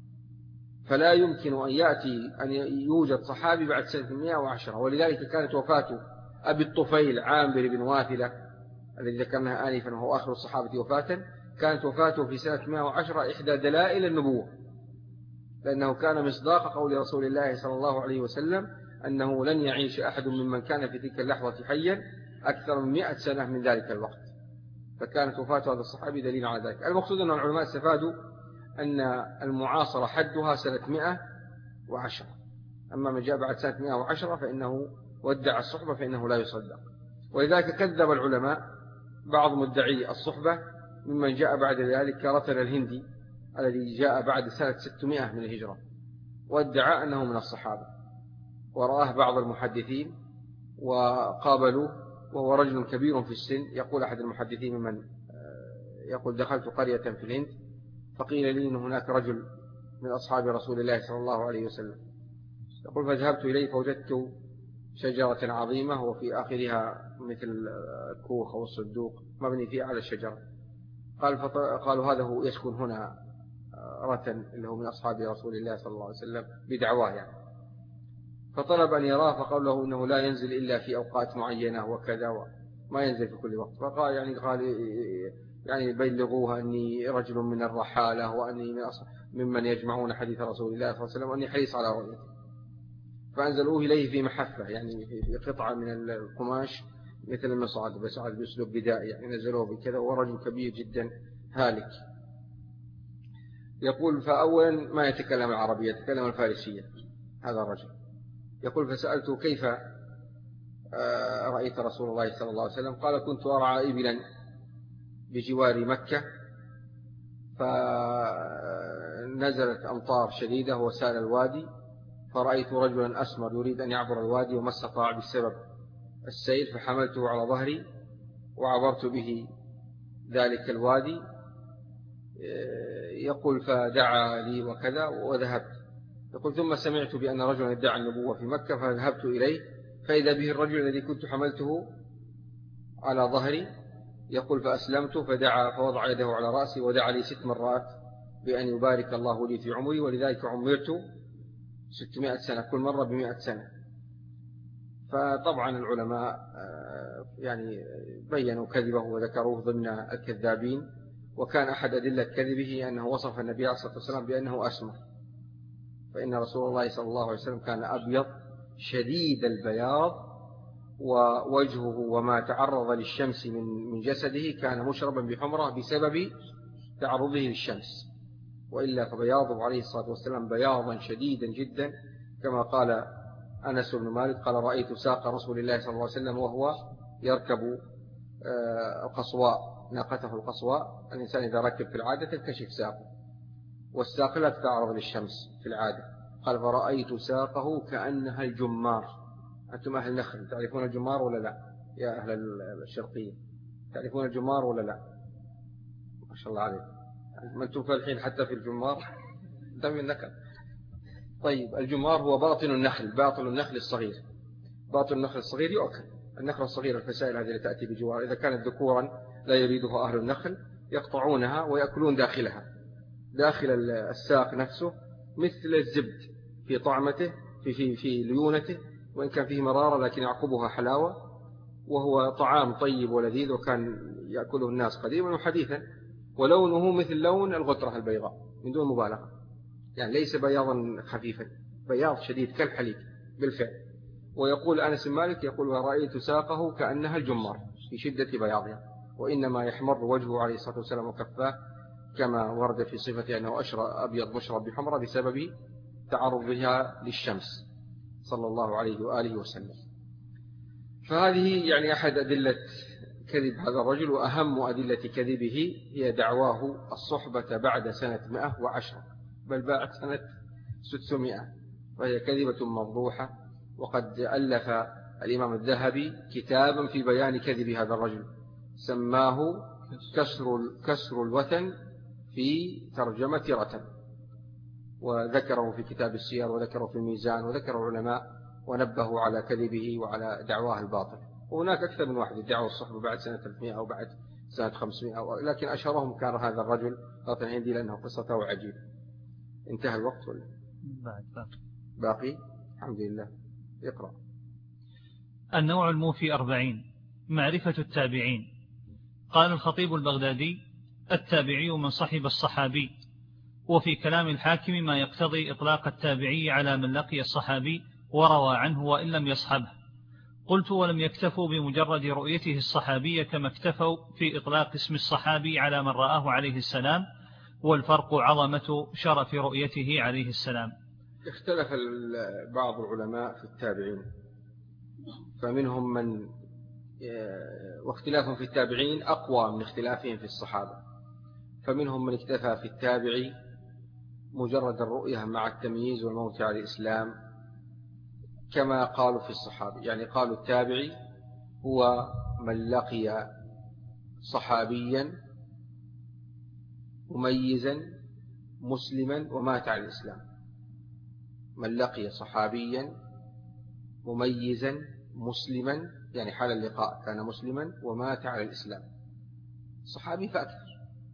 فلا يمكن أن يأتي أن يوجد صحابي بعد سنة مئة وعشرة. ولذلك كانت وفاته أبي الطفيل عامر بن واثلة الذي ذكرناها آنفا وهو آخر الصحابة وفاة، كانت وفاته في سنة مئة وعشرة إحدى دلائل النبوة، لأنه كان مصداق قول رسول الله صلى الله عليه وسلم أنه لن يعيش أحد ممن كان في تلك اللحظة حيا أكثر من مئة سنة من ذلك الوقت، فكانت وفاة هذا الصحابي دليل على ذلك. المقصود أن العلماء استفادوا أن المعاصرة حدها سنة مئة وعشرة، أما من جاء بعد سنة مئة وعشرة فإنه ودع الصحبة فإنه لا يصدق. ولذلك كذب العلماء بعض مدعي الصحبة ممن جاء بعد ذلك كرتل الهندي الذي جاء بعد سنة ستمائة من الهجرة وادعى أنه من الصحابة، ورآه بعض المحدثين وقابلوا، وهو رجل كبير في السن. يقول أحد المحدثين ممن يقول دخلت قرية في الهند فقيل لي أن هناك رجل من أصحاب رسول الله صلى الله عليه وسلم، يقول فذهبت إليه فوجدت شجرة عظيمة وفي آخرها مثل الكوخ أو الصندوق مبني فيه على الشجرة. قال قالوا هذا هو يسكن هنا رتن اللي هو من أصحاب رسول الله صلى الله عليه وسلم بدعواه يعني. فطلب أن يراه فقال له إنه لا ينزل إلا في أوقات معينة وكذا وما ينزل في كل وقت. فقال يعني قال يعني بلغوها أني رجل من الرحالة وأني من ممن يجمعون حديث رسول الله صلى الله عليه وسلم وأني حريص على رؤيته. فأنزلوه إليه في محفة يعني في قطعة من القماش مثل المصعد بس عاد بأسلوب بدائي يعني نزلوه بكذا، ورجل كبير جدا هالك. يقول فأولا ما يتكلم العربية، يتكلم الفارسية هذا الرجل. يقول فسألته كيف رأيت رسول الله صلى الله عليه وسلم؟ قال كنت أرعى إبلا بجوار مكة فنزلت أمطار شديدة وسال الوادي فرأيت رجلا أسمر يريد أن يعبر الوادي وما استطاع بسبب السيل، فحملته على ظهري وعبرت به ذلك الوادي يقول فدعا لي وكذا وذهبت. يقول ثم سمعت بأن رجلا ادعى النبوة في مكة فذهبت إليه فإذا به الرجل الذي كنت حملته على ظهري. يقول فأسلمت فدعا فوضع يده على رأسي ودعا لي ست مرات بأن يبارك الله لي في عمري، ولذلك عمرت ستمائة سنة، كل مرة بمائة سنة. فطبعا العلماء يعني بيّنوا كذبه وذكروه ضمن الكذابين. وكان أحد أدلة كذبه أنه وصف النبي عليه الصلاة والسلام بأنه أسمر، فإن رسول الله صلى الله عليه وسلم كان أبيض شديد البياض، ووجهه وما تعرض للشمس من جسده كان مشربا بحمرة بسبب تعرضه للشمس، وإلا فبياضه عليه الصلاة والسلام بياضا شديدا جدا، كما قال أنس بن مالك قال رأيت ساق رسول الله صلى الله عليه وسلم وهو يركب القصواء، ناقته القصواء. الإنسان إذا ركب في العادة تنكشف ساقه، والساق لا تتعرض للشمس في العادة. قال فرأيت ساقه كأنها الجمار. أنتم أهل النخل تعرفون الجمار ولا لا يا أهل الشرقية؟ تعرفون الجمار ولا لا؟ ما شاء الله عليك، ما أنتم فالحين حتى في الجمار دم النكل. طيب الجمار هو باطن النخل، باطن النخل الصغير. باطن النخل الصغير يؤكل. النخل الصغير الفسائل هذه التي تأتي بجوار إذا كانت ذكورا لا يريدها أهل النخل يقطعونها ويأكلون داخلها، داخل الساق نفسه، مثل الزبد في طعمته في, في, في ليونته، وإن كان فيه مرارة لكن يعقبها حلاوة، وهو طعام طيب ولذيذ، وكان يأكله الناس قديما وحديثا. ولونه مثل لون الغترة البيضاء من دون مبالغة، يعني ليس بياضا خفيفا، بياض شديد كالحليب بالفعل. ويقول أنس بن مالك يقول ورأيت ساقه كأنها الجمار في شدة بياضها، وإنما يحمر وجهه عليه الصلاة والسلام وكفاه كما ورد في صفته أنه أبيض مشرب بحمرة بسبب تعرضها للشمس صلى الله عليه وآله وسلم. فهذه يعني أحد أدلة كذب هذا الرجل. وأهم أدلة كذبه هي دعواه الصحبة بعد سنة مئة وعشرة، بل بعد سنة ستمائة، وهي كذبة مفضوحة. وقد ألف الإمام الذهبي كتابا في بيان كذب هذا الرجل سماه كسر, كسر الوثن في ترجمة رتن، وذكره في كتاب السير وذكره في الميزان، وذكره العلماء ونبهوا على كذبه وعلى دعواه الباطل. وهناك أكثر من واحد يدعوا الصحبة بعد سنة ثلاثمائة أو بعد سنة خمسمائة، لكن أشهرهم كان هذا الرجل باطن عندي لأنه قصته عجيبة. انتهى الوقت ولا بعد باقي؟ باقي الحمد لله. اقرأ. النوع الموفي أربعين. معرفة التابعين. قال الخطيب البغدادي التابعي من صحب الصحابي، وفي كلام الحاكم ما يقتضي إطلاق التابعي على من لقي الصحابي وروى عنه وإن لم يصحبه. قلت ولم يكتفوا بمجرد رؤيته الصحابية كما اكتفوا في إطلاق اسم الصحابي على من رآه عليه السلام، والفرق عظمة شرف رؤيته عليه السلام. اختلف بعض العلماء في التابعين، فمنهم من واختلافهم في التابعين أقوى من اختلافهم في الصحابة، فمنهم من اكتفى في التابعي مجرد الرؤية مع التمييز والموت على الإسلام كما قالوا في الصحابة. يعني قالوا التابعي هو من لقي صحابيا مميزا مسلما ومات على الإسلام. من لقي صحابيا مميزا مسلما، يعني حال اللقاء كان مسلما ومات على الإسلام، صحابي فأكثر.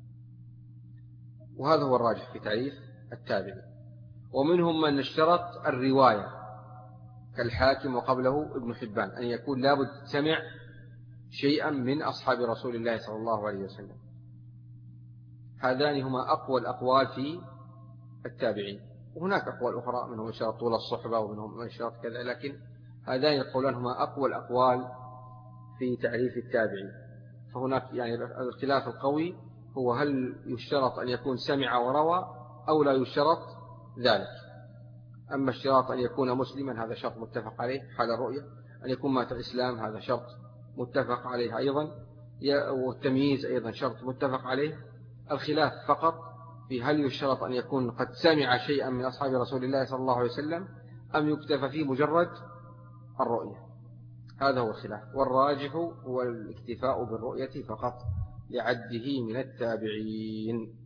وهذا هو الراجح في تعريف التابعي. ومنهم من اشترط الرواية كالحاكم وقبله ابن حبان، أن يكون لابد سمع شيئا من أصحاب رسول الله صلى الله عليه وسلم. هذان هما أقوى الأقوال في التابعين. وهناك أقوال أخرى، منهم من اشترط طول الصحبة ومنهم من اشترط كذا، لكن هذان القولان هما أقوى الأقوال في تعريف التابعين. فهناك يعني الاختلاف القوي هو هل يشترط أن يكون سمع وروى أو لا يشترط ذلك. أما اشتراط أن يكون مسلما هذا شرط متفق عليه حال الرؤية، أن يكون مات الإسلام هذا شرط متفق عليه أيضا، والتمييز أيضا شرط متفق عليه. الخلاف فقط في هل يشترط أن يكون قد سمع شيئا من أصحاب رسول الله صلى الله عليه وسلم أم يكتفى فيه مجرد الرؤية. هذا هو الخلاف، والراجح هو الاكتفاء بالرؤية فقط لعده من التابعين.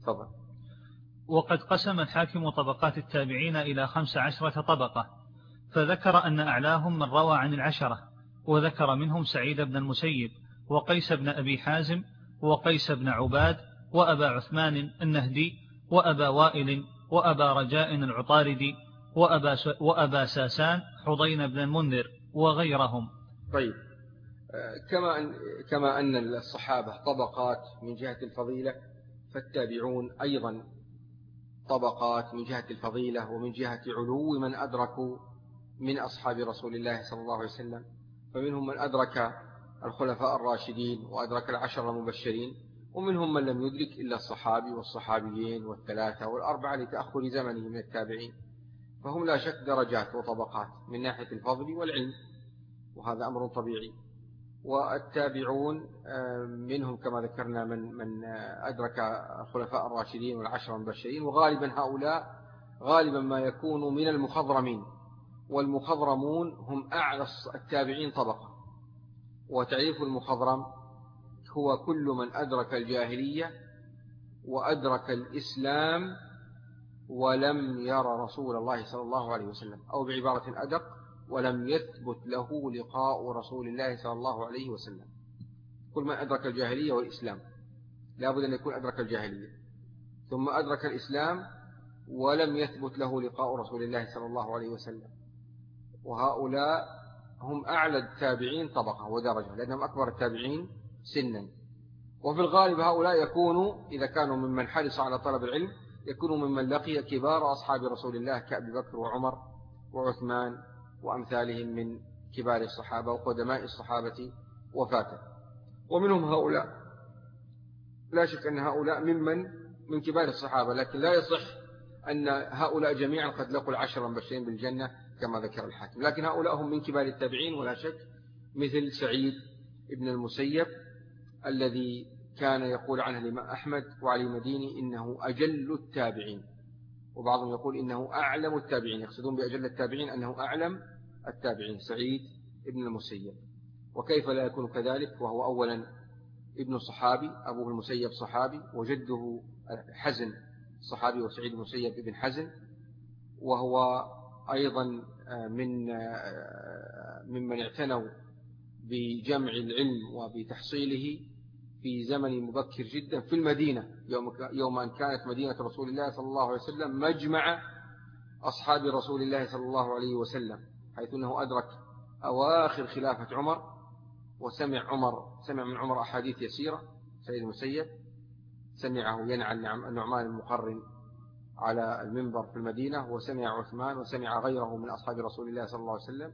تفضل. وقد قسم الحاكم طبقات التابعين إلى خمس عشرة طبقة، فذكر أن أعلاهم من روى عن العشرة، وذكر منهم سعيد بن المسيب وقيس بن أبي حازم وقيس بن عباد وأبا عثمان النهدي وأبا وائل وأبا رجاء العطاردي وأبا, وأبا ساسان حضين بن المنذر وغيرهم. طيب، كما أن, كما أن الصحابة طبقات من جهة الفضيلة، فالتابعون أيضا طبقات من جهة الفضيلة ومن جهة علو من أدركوا من أصحاب رسول الله صلى الله عليه وسلم. فمنهم من أدرك الخلفاء الراشدين وأدرك العشر المبشرين، ومنهم من لم يدرك إلا الصحابي والصحابيين والثلاثة والأربعة لتأخر زمنه من التابعين. فهم لا شك درجات وطبقات من ناحية الفضل والعلم، وهذا أمر طبيعي. والتابعون منهم كما ذكرنا من من أدرك الخلفاء الراشدين والعشر المبشرين، وغالبا هؤلاء غالبا ما يكونوا من المخضرمين، والمخضرمون هم أعلى التابعين طبقة. وتعريف المخضرم هو كل من أدرك الجاهلية وأدرك الإسلام ولم يرى رسول الله صلى الله عليه وسلم، أو بعبارة أدق ولم يثبت له لقاء رسول الله صلى الله عليه وسلم. كل من أدرك الجاهلية والإسلام، لا بد أن يكون أدرك الجاهلية ثم أدرك الإسلام ولم يثبت له لقاء رسول الله صلى الله عليه وسلم. وهؤلاء هم أعلى التابعين طبقة ودرجة، لأنهم أكبر التابعين سنا. وفي الغالب هؤلاء يكونوا إذا كانوا ممن حرص على طلب العلم يكونوا ممن لقي كبار أصحاب رسول الله كأبي بكر وعمر وعثمان وأمثالهم من كبار الصحابة وقدماء الصحابة وفاته. ومنهم هؤلاء لا شك أن هؤلاء ممن من كبار الصحابة، لكن لا يصح أن هؤلاء جميعا قد لقوا العشر المبشرين بالجنة كما ذكر الحاكم، لكن هؤلاء هم من كبار التابعين ولا شك، مثل سعيد ابن المسيب الذي كان يقول عنه الإمام أحمد وعلي مديني إنه أجل التابعين، وبعضهم يقول إنه أعلم التابعين، يقصدون بأجل التابعين أنه أعلم التابعين سعيد ابن المسيب. وكيف لا يكون كذلك وهو أولا ابن صحابي، أبوه المسيب صحابي، وجده حزن صحابي، وسعيد المسيب ابن حزن، وهو أيضا من ممن اعتنوا بجمع العلم وبتحصيله في زمن مبكر جدا في المدينة، يوم يوم أن كانت مدينة رسول الله صلى الله عليه وسلم مجمع أصحاب رسول الله صلى الله عليه وسلم، حيث أنه أدرك أواخر خلافة عمر، وسمع عمر سمع من عمر أحاديث يسيرة. سيد المسيب سمعه ينعى النعمان المقرن على المنبر في المدينة، وسمع عثمان، وسمع غيره من أصحاب رسول الله صلى الله عليه وسلم،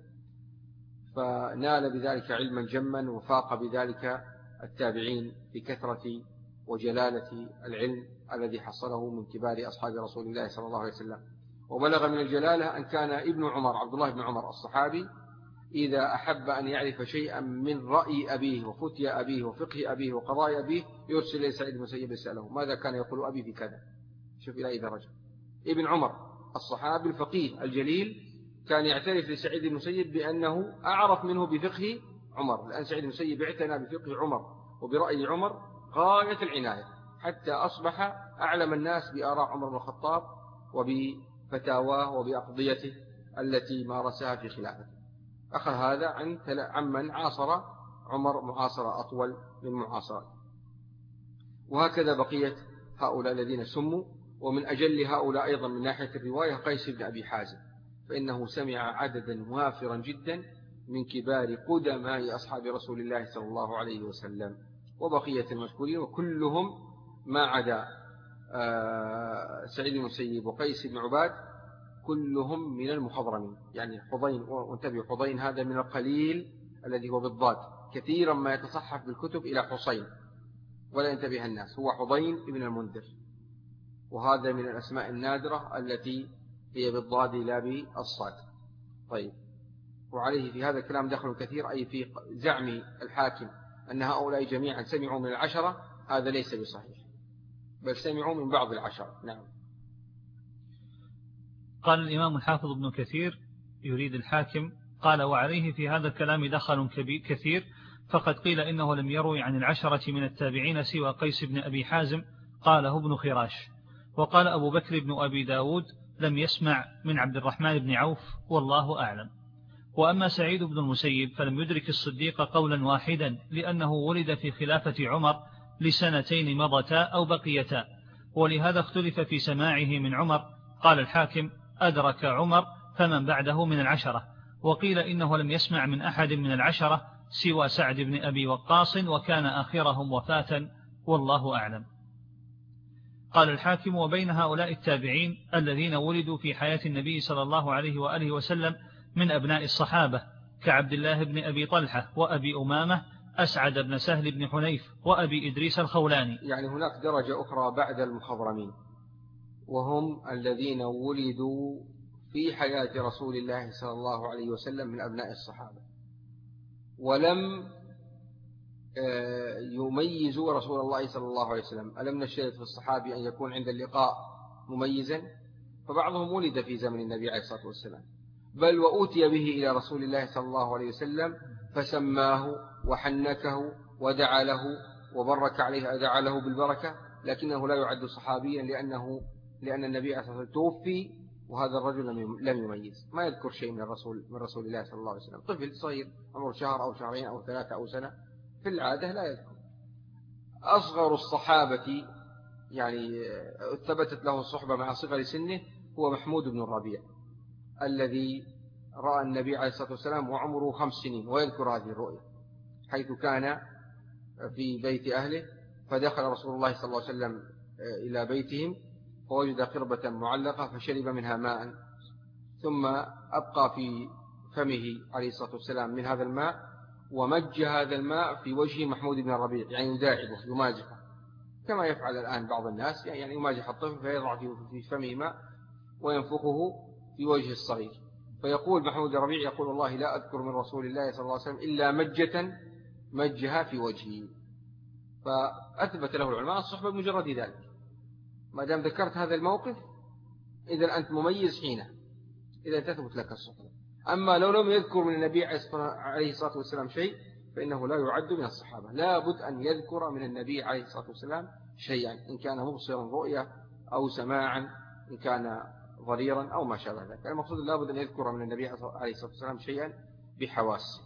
فنال بذلك علما جما، وفاق بذلك التابعين بكثرة وجلالة العلم الذي حصله من كبار أصحاب رسول الله صلى الله عليه وسلم. وبلغ من الجلالة أن كان ابن عمر عبد الله بن عمر الصحابي إذا أحب أن يعرف شيئا من رأي أبيه وفتي أبيه وفقه أبيه وقضايا أبيه يرسل إلى سعيد المسيب يسأله ماذا كان يقول أبي في كذا. شوف إلى أي درجة. ابن عمر الصحابي الفقيه الجليل كان يعترف لسعيد المسيب بأنه أعرف منه بفقه عمر، لأن سعيد المسيب اعتنى بفقه عمر وبرأي عمر غاية العناية، حتى أصبح أعلم الناس بآراء عمر بن الخطاب وبفتاواه وبأقضيته التي مارسها في خلافته. أخذ هذا عن عمن عاصر عمر معاصرة أطول من معاصرة. وهكذا بقية هؤلاء الذين سموا. ومن أجل هؤلاء أيضا من ناحية الرواية قيس بن أبي حازم، فإنه سمع عددا وافرا جدا من كبار قدماء أصحاب رسول الله صلى الله عليه وسلم. وبقية المذكورين وكلهم ما عدا سعيد المسيب وقيس بن عباد كلهم من المخضرمين. يعني حضين، وانتبهوا حضين هذا من القليل الذي هو بالضاد، كثيرا ما يتصحف بالكتب إلى حسين ولا ينتبه الناس، هو حضين ابن المنذر، وهذا من الأسماء النادرة التي هي بالضاد لا بالصاد. طيب، وعليه في هذا الكلام دخل كثير، أي في زعم الحاكم أن هؤلاء جميعا سمعوا من العشرة، هذا ليس بصحيح، بل سمعوا من بعض العشرة. نعم. قال الإمام الحافظ ابن كثير يريد الحاكم، قال وعليه في هذا الكلام دخل كثير، فقد قيل إنه لم يروي عن العشرة من التابعين سوى قيس بن أبي حازم قاله ابن خراش. وقال أبو بكر بن أبي داود لم يسمع من عبد الرحمن بن عوف والله أعلم. وأما سعيد بن المسيب فلم يدرك الصديق قولا واحدا لأنه ولد في خلافة عمر لسنتين مضتا أو بقيتا، ولهذا اختلف في سماعه من عمر. قال الحاكم أدرك عمر فمن بعده من العشرة، وقيل إنه لم يسمع من أحد من العشرة سوى سعد بن أبي وقاص وكان آخرهم وفاة والله أعلم. قال الحاكم وبين هؤلاء التابعين الذين ولدوا في حياة النبي صلى الله عليه وآله وسلم من أبناء الصحابة كعبد الله بن أبي طلحة وأبي أمامة أسعد بن سهل بن حنيف وأبي إدريس الخولاني. يعني هناك درجة أخرى بعد المخضرمين، وهم الذين ولدوا في حياة رسول الله صلى الله عليه وسلم من أبناء الصحابة ولم يميزوا رسول الله صلى الله عليه وسلم. ألم نشترط في الصحابي أن يكون عند اللقاء مميزا؟ فبعضهم ولد في زمن النبي عليه الصلاة والسلام، بل وأوتي به إلى رسول الله صلى الله عليه وسلم فسماه وحنكه ودعا له وبرك عليه، أدعى له بالبركة، لكنه لا يعد صحابيا لأنه لأن النبي عليه الصلاة والسلام توفي وهذا الرجل لم يميز، ما يذكر شيء من الرسول من رسول الله صلى الله عليه وسلم. طفل صغير عمره شهر أو شهرين أو ثلاثة أو سنة في العادة لا يذكر. أصغر الصحابة يعني ثبتت له الصحبة مع صغر سنه هو محمود بن الربيع الذي رأى النبي عليه الصلاة والسلام وعمره خمس سنين ويذكر هذه الرؤيا، حيث كان في بيت أهله فدخل رسول الله صلى الله عليه وسلم إلى بيتهم فوجد قربة معلقة فشرب منها ماء، ثم أبقى في فمه عليه الصلاة والسلام من هذا الماء ومج هذا الماء في وجه محمود بن الربيع، يعني يداعبه يماجحه كما يفعل الآن بعض الناس، يعني يماجح الطفل فيضع في فمه ماء وينفخه في وجه الصغير. فيقول محمود بن الربيع يقول والله لا أذكر من رسول الله صلى الله عليه وسلم إلا مجة مجها في وجهه. فأثبت له العلماء الصحبة بمجرد ذلك، ما دام ذكرت هذا الموقف إذا أنت مميز حينه، إذا تثبت لك الصحبة. أما لو لم يذكر من النبي عليه الصلاة والسلام شيء فإنه لا يعد من الصحابة، لا بد أن يذكر من النبي عليه الصلاة والسلام شيئا، إن كان مبصرا رؤيا أو سماعا، إن كان ضريرا أو ما شابه ذلك. المقصود لا بد أن يذكر من النبي عليه الصلاة والسلام شيئا بحواسه.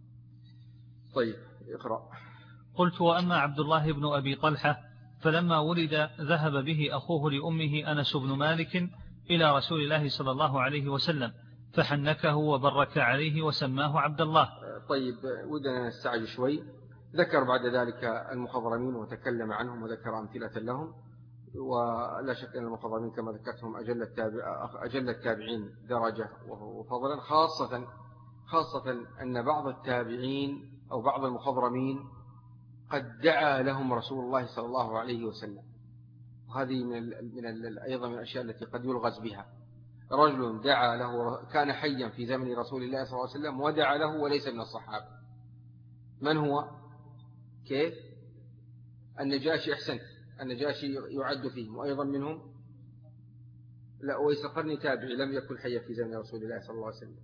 طيب اقرأ. قلت وأما عبد الله بن أبي طلحة فلما ولد ذهب به أخوه لأمه أنس بن مالك إلى رسول الله صلى الله عليه وسلم فحنكه وبرك عليه وسماه عبد الله. طيب ودنا نستعجل شوي. ذكر بعد ذلك المخضرمين وتكلم عنهم وذكر أمثلة لهم، ولا شك أن المخضرمين كما ذكرتهم أجل, التابع أجل التابعين درجة وفضلا، خاصة خاصة أن بعض التابعين أو بعض المخضرمين قد دعا لهم رسول الله صلى الله عليه وسلم، وهذه من من أيضا من الأشياء التي قد يلغز بها. رجل دعا له كان حيا في زمن رسول الله صلى الله عليه وسلم ودعا له وليس من الصحابة. من هو؟ كيف؟ النجاشي. أحسنت، النجاشي يعد فيهم، وأيضا منهم لا ويس قرني تابعي لم يكن حيا في زمن رسول الله صلى الله عليه وسلم،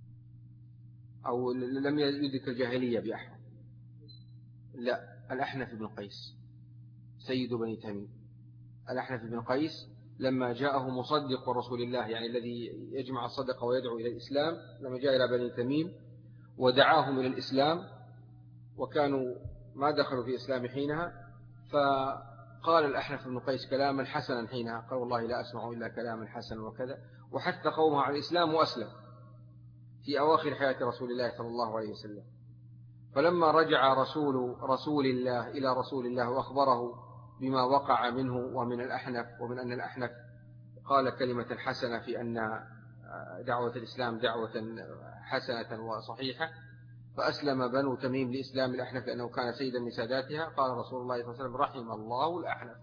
أو لم يدرك الجاهلية بأحد. لا، الأحنف بن قيس سيد بني تميم. الأحنف بن قيس لما جاءه مصدق رسول الله، يعني الذي يجمع الصدقة ويدعو إلى الإسلام، لما جاء إلى بني تميم ودعاهم إلى الإسلام وكانوا ما دخلوا في إسلام حينها، فقال الأحنف بن قيس كلاما حسنا حينها، قال والله لا أسمع إلا كلاما حسنا وكذا، وحث قومه على الإسلام وأسلم في أواخر حياة رسول الله صلى الله عليه وسلم. فلما رجع رسول رسول الله إلى رسول الله وأخبره بما وقع منه ومن الأحنف، ومن أن الأحنف قال كلمة حسنة في أن دعوة الإسلام دعوة حسنة وصحيحة، فأسلم بنو تميم لإسلام الأحنف لأنه كان سيدا من ساداتها. قال رسول الله صلى الله عليه وسلم رحم الله الأحنف.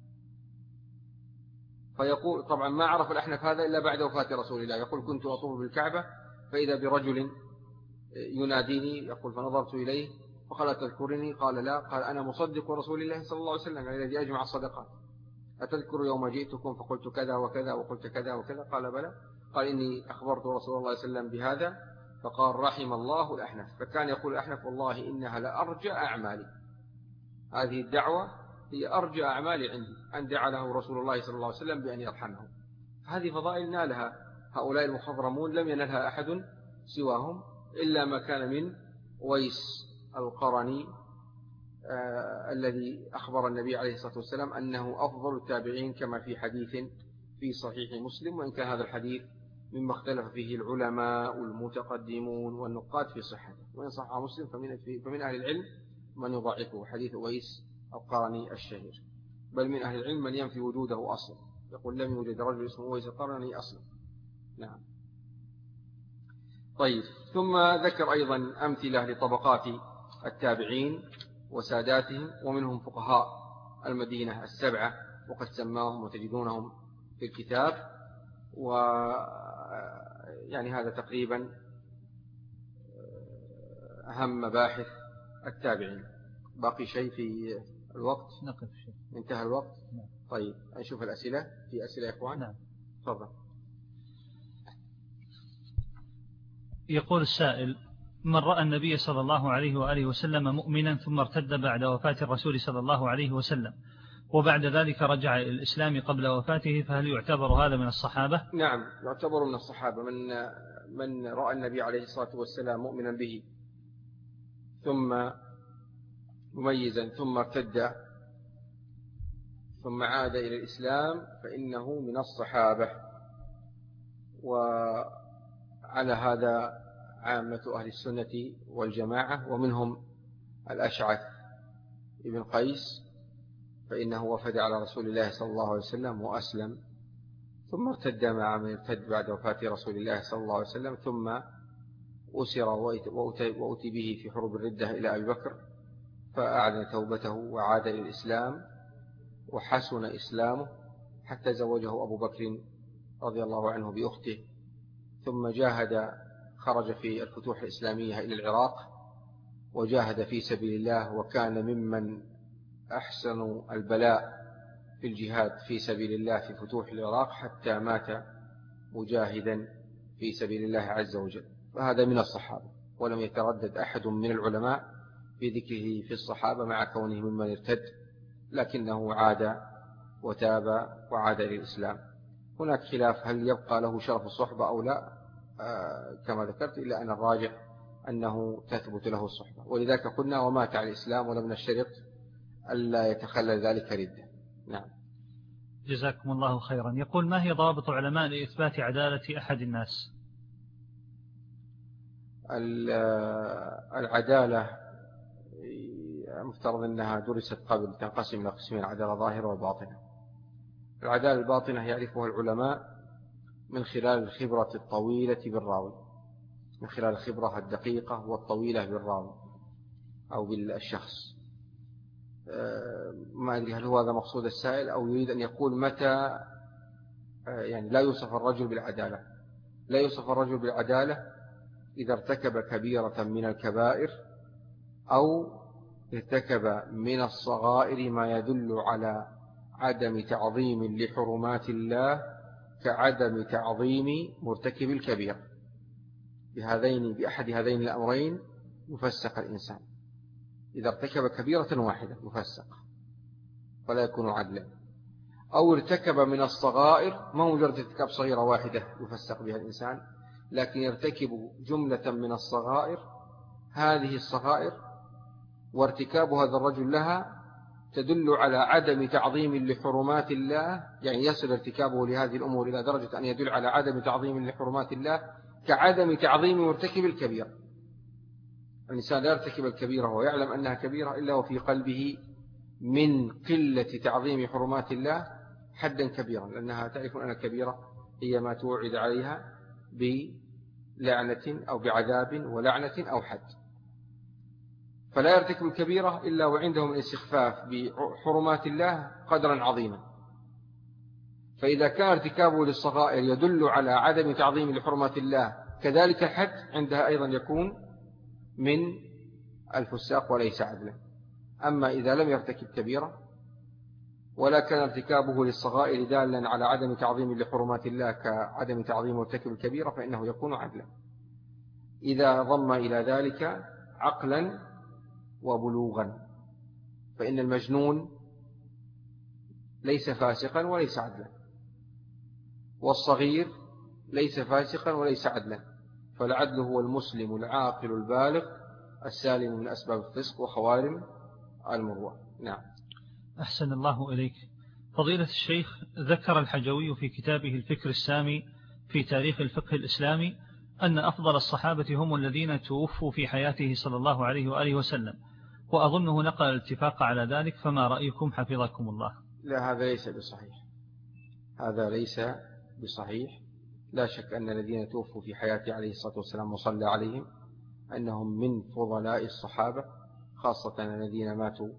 فيقول طبعا ما عرف الأحنف هذا إلا بعد وفاة رسول الله، يقول كنت أطوف بالكعبة فإذا برجل يناديني، يقول فنظرت إليه فقال تذكرني؟ قال لا. قال أنا مصدق رسول الله صلى الله عليه وسلم الذي أجمع الصدقات، أتذكر يوم جئتكم فقلت كذا وكذا وقلت كذا وكذا؟ قال بلى. قال إني أخبرت رسول الله صلى الله عليه وسلم بهذا، فقال رحم الله الأحنف. فكان يقول الأحنف والله إنها لأرجى أعمالي، هذه الدعوة هي أرجى أعمالي عندي أن دعا له رسول الله صلى الله عليه وسلم بأن يرحمه. هذه فضائل نالها هؤلاء المخضرمون لم ينلها أحد سواهم إلا ما كان من ويس القرني آه الذي أخبر النبي عليه الصلاة والسلام أنه أفضل التابعين كما في حديث في صحيح مسلم، وإن كان هذا الحديث مما اختلف فيه العلماء والمتقدمون والنقاد في صحته، وإن صح مسلم فمن, فمن أهل العلم من يضعفه حديث ويس القرني الشهير، بل من أهل العلم من ينفي وجوده أصلا، يقول لم يوجد رجل اسمه ويس القرني أصلا. نعم. طيب، ثم ذكر أيضا أمثلة لطبقات التابعين وساداتهم، ومنهم فقهاء المدينة السبعة وقد سماهم وتجدونهم في الكتاب، و يعني هذا تقريبا أهم مباحث التابعين. باقي شيء في الوقت؟ نقف شيء. انتهى الوقت؟ نعم. طيب نشوف الأسئلة. في أسئلة يا إخوان؟ نعم. تفضل. يقول السائل: من رأى النبي صلى الله عليه وآله وسلم مؤمنا ثم ارتد بعد وفاة الرسول صلى الله عليه وسلم وبعد ذلك رجع إلى الإسلام قبل وفاته، فهل يعتبر هذا من الصحابة؟ نعم، يعتبر من الصحابة. من من رأى النبي عليه الصلاة والسلام مؤمنا به ثم مميزا ثم ارتد ثم عاد إلى الإسلام فإنه من الصحابة. وعلى هذا عامة أهل السنة والجماعة، ومنهم الأشعث ابن قيس فإنه وفد على رسول الله صلى الله عليه وسلم وأسلم، ثم ارتد مع من ارتد بعد وفاة رسول الله صلى الله عليه وسلم، ثم أسر وأتي به في حروب الردة إلى أبي بكر فأعلن توبته وعاد إلى الإسلام وحسن إسلامه حتى زوجه أبو بكر رضي الله عنه بأخته، ثم جاهد، خرج في الفتوح الإسلامية إلى العراق وجاهد في سبيل الله، وكان ممن أحسن البلاء في الجهاد في سبيل الله في فتوح العراق حتى مات مجاهدا في سبيل الله عز وجل. فهذا من الصحابة، ولم يتردد أحد من العلماء في ذكره في الصحابة مع كونه ممن ارتد، لكنه عاد وتاب وعاد إلى الإسلام. هناك خلاف هل يبقى له شرف الصحبة أو لا، آه كما ذكرت، إلا أن الراجح أنه تثبت له الصحبة، ولذلك قلنا ومات على الإسلام ولم نشترط ألا يتخلل ذلك ردة. نعم. جزاكم الله خيرا. يقول: ما هي ضوابط علماء لإثبات عدالة أحد الناس؟ العدالة مفترض أنها درست قبل، تنقسم إلى قسمين: عدالة ظاهرة وباطنة. العدالة الباطنة يعرفها العلماء من خلال الخبرة الطويلة بالراوي، من خلال الخبرة الدقيقة والطويلة بالراوي أو بالشخص. ما أدري هل هو هذا مقصود السائل أو يريد أن يقول متى يعني لا يوصف الرجل بالعدالة. لا يوصف الرجل بالعدالة إذا ارتكب كبيرة من الكبائر أو ارتكب من الصغائر ما يدل على عدم تعظيم لحرمات الله كعدم تعظيم مرتكب الكبير. بهذين بأحد هذين الأمرين يفسق الإنسان. إذا ارتكب كبيرة واحدة يفسق فلا يكون عدلا، أو ارتكب من الصغائر، ما مجرد ارتكاب صغيرة واحدة يفسق بها الإنسان، لكن يرتكب جملة من الصغائر. هذه الصغائر وارتكاب هذا الرجل لها تدل على عدم تعظيم لحرمات الله، يعني يصل ارتكابه لهذه الأمور إلى درجة أن يدل على عدم تعظيم لحرمات الله كعدم تعظيم مرتكب الكبيرة. الإنسان لا يرتكب الكبيرة ويعلم أنها كبيرة إلا وفي قلبه من قلة تعظيم حرمات الله حدا كبيرا، لأنها تعرف أن الكبيرة هي ما توعد عليها بلعنة أو بعذاب ولعنة أو حد. فلا يرتكب الكبيرة إلا وعنده من استخفاف بحرمات الله قدرا عظيما. فإذا كان ارتكابه للصغائر يدل على عدم تعظيم لحرمات الله كذلك الحد، عندها أيضا يكون من الفساق وليس عدلا. أما إذا لم يرتكب كبيرة ولا كان ارتكابه للصغائر دالا على عدم تعظيم لحرمات الله كعدم تعظيم مرتكب الكبيرة فإنه يكون عدلا. إذا ضم إلى ذلك عقلا وبلوغا، فإن المجنون ليس فاسقا وليس عدلا، والصغير ليس فاسقا وليس عدلا، فالعدل هو المسلم العاقل البالغ السالم من أسباب الفسق وخوارم المروءة. نعم. أحسن الله إليك. فضيلة الشيخ، ذكر الحجوي في كتابه الفكر السامي في تاريخ الفقه الإسلامي أن أفضل الصحابة هم الذين توفوا في حياته صلى الله عليه وآله وسلم، وأظنه نقل الاتفاق على ذلك، فما رأيكم حفظكم الله؟ لا، هذا ليس بصحيح، هذا ليس بصحيح. لا شك أن الذين توفوا في حياته عليه الصلاة والسلام وصلى عليهم أنهم من فضلاء الصحابة، خاصة الذين ماتوا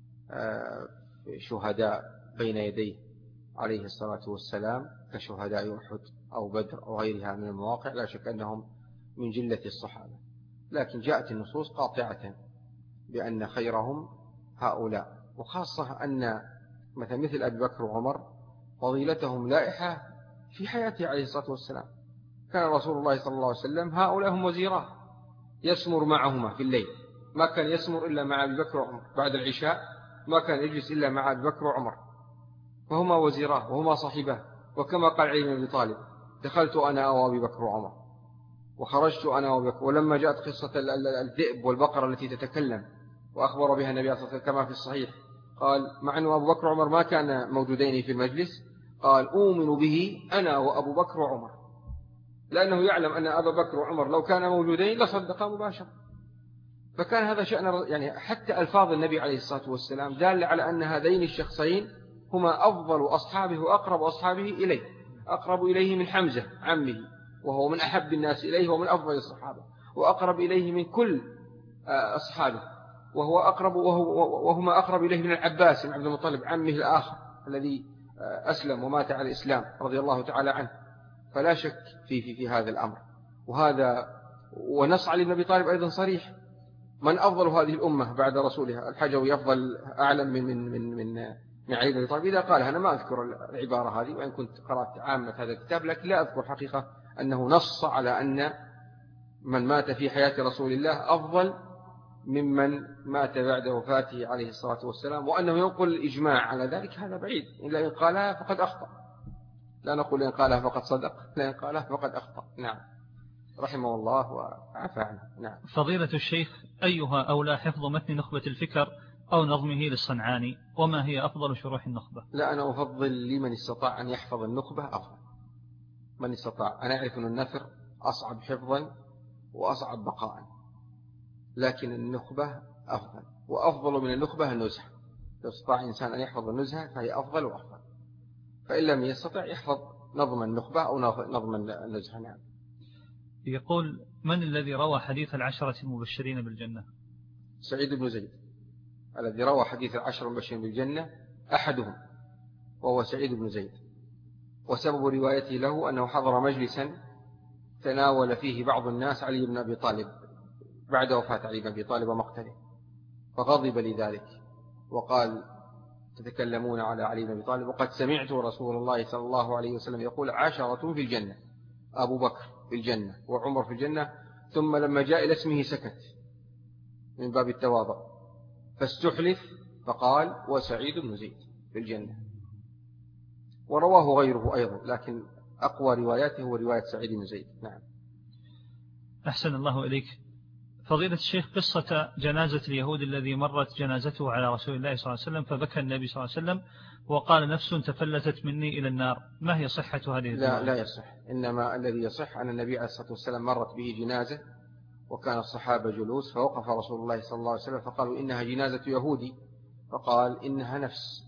شهداء بين يديه عليه الصلاة والسلام كشهداء أحد أو بدر أو غيرها من المواقع، لا شك أنهم من جلة الصحابة. لكن جاءت النصوص قاطعة بأن خيرهم هؤلاء، وخاصة أن مثل مثل أبي بكر وعمر فضيلتهم لائحة في حياته عليه الصلاة والسلام. كان رسول الله صلى الله عليه وسلم هؤلاء هم وزيراه، يسمر معهما في الليل، ما كان يسمر إلا مع أبي بكر وعمر، بعد العشاء ما كان يجلس إلا مع أبي بكر وعمر، فهما وزيراه وهما صاحباه. وكما قال علي بن أبي طالب: دخلت أنا وأبي بكر وعمر وخرجت أنا وأبي بكر. ولما جاءت قصة الذئب والبقرة التي تتكلم وأخبر بها النبي صلى الله عليه وسلم كما في الصحيح، قال مع أن أبو بكر وعمر ما كان موجودين في المجلس، قال أؤمن به أنا وأبو بكر وعمر، لأنه يعلم أن أبا بكر وعمر لو كان موجودين لصدقا مباشرة. فكان هذا شأن، يعني حتى ألفاظ النبي عليه الصلاة والسلام دال على أن هذين الشخصين هما أفضل أصحابه وأقرب أصحابه إليه، أقرب إليه من حمزة عمه، وهو من أحب الناس إليه ومن أفضل الصحابة، وأقرب إليه من كل أصحابه، وهو أقرب وهو وهما أقرب إليه من العباس بن عبد المطلب عمه الآخر الذي أسلم ومات على الإسلام رضي الله تعالى عنه. فلا شك في في في هذا الأمر. وهذا ونص علي بن أبي طالب أيضا صريح: من أفضل هذه الأمة بعد رسولها؟ الحجوي أفضل أعلم من من من من من علي بن أبي طالب إذا قالها. أنا ما أذكر العبارة هذه، وإن كنت قرأت عامة هذا الكتاب، لكن لا أذكر حقيقة أنه نص على أن من مات في حياة رسول الله أفضل ممن مات بعد وفاته عليه الصلاة والسلام، وأنه ينقل الإجماع على ذلك هذا بعيد. إلا إن قالها فقد أخطأ، لا نقول إن قالها فقد صدق، لا إن قالها فقد أخطأ. نعم، رحمه الله وعفى عنه. نعم. فضيلة الشيخ، أيها أولى حفظ متن نخبة الفكر أو نظمه للصنعاني؟ وما هي أفضل شروح النخبة؟ لا، أنا أفضل لمن استطاع أن يحفظ النخبة أفضل. من استطاع، أنا أعرف أن النثر أصعب حفظا وأصعب بقاء، لكن النخبة أفضل، وأفضل من النخبة النزهة. لو استطاع إنسان أن يحفظ النزهة فهي أفضل وأفضل، فإن لم يستطع يحفظ نظم النخبة أو نظم النزهة. نعم. يقول: من الذي روى حديث العشرة المبشرين بالجنة؟ سعيد بن زيد الذي روى حديث العشرة المبشرين بالجنة أحدهم، وهو سعيد بن زيد. وسبب روايته له أنه حضر مجلسا تناول فيه بعض الناس علي بن أبي طالب بعد وفاة علي بن أبي طالب ومقتله، فغضب لذلك وقال: تتكلمون على علي بن أبي طالب وقد سمعت رسول الله صلى الله عليه وسلم يقول عشرة في الجنة، أبو بكر في الجنة وعمر في الجنة. ثم لما جاء إلى اسمه سكت من باب التواضع، فاستحلف فقال: وسعيد بن زيد في الجنة. ورواه غيره أيضا، لكن أقوى رواياته هو رواية سعيد بن زيد. نعم. أحسن الله إليك. فضيلة الشيخ، قصة جنازة اليهود الذي مرت جنازته على رسول الله صلى الله عليه وسلم فبكى النبي صلى الله عليه وسلم وقال: نفس تفلتت مني إلى النار، ما هي صحة هذه الرواية؟ لا لا يصح. إنما الذي يصح أن النبي عليه الصلاة والسلام مرت به جنازة وكان الصحابة جلوس، فوقف رسول الله صلى الله عليه وسلم فقالوا: إنها جنازة يهودي، فقال: إنها نفس.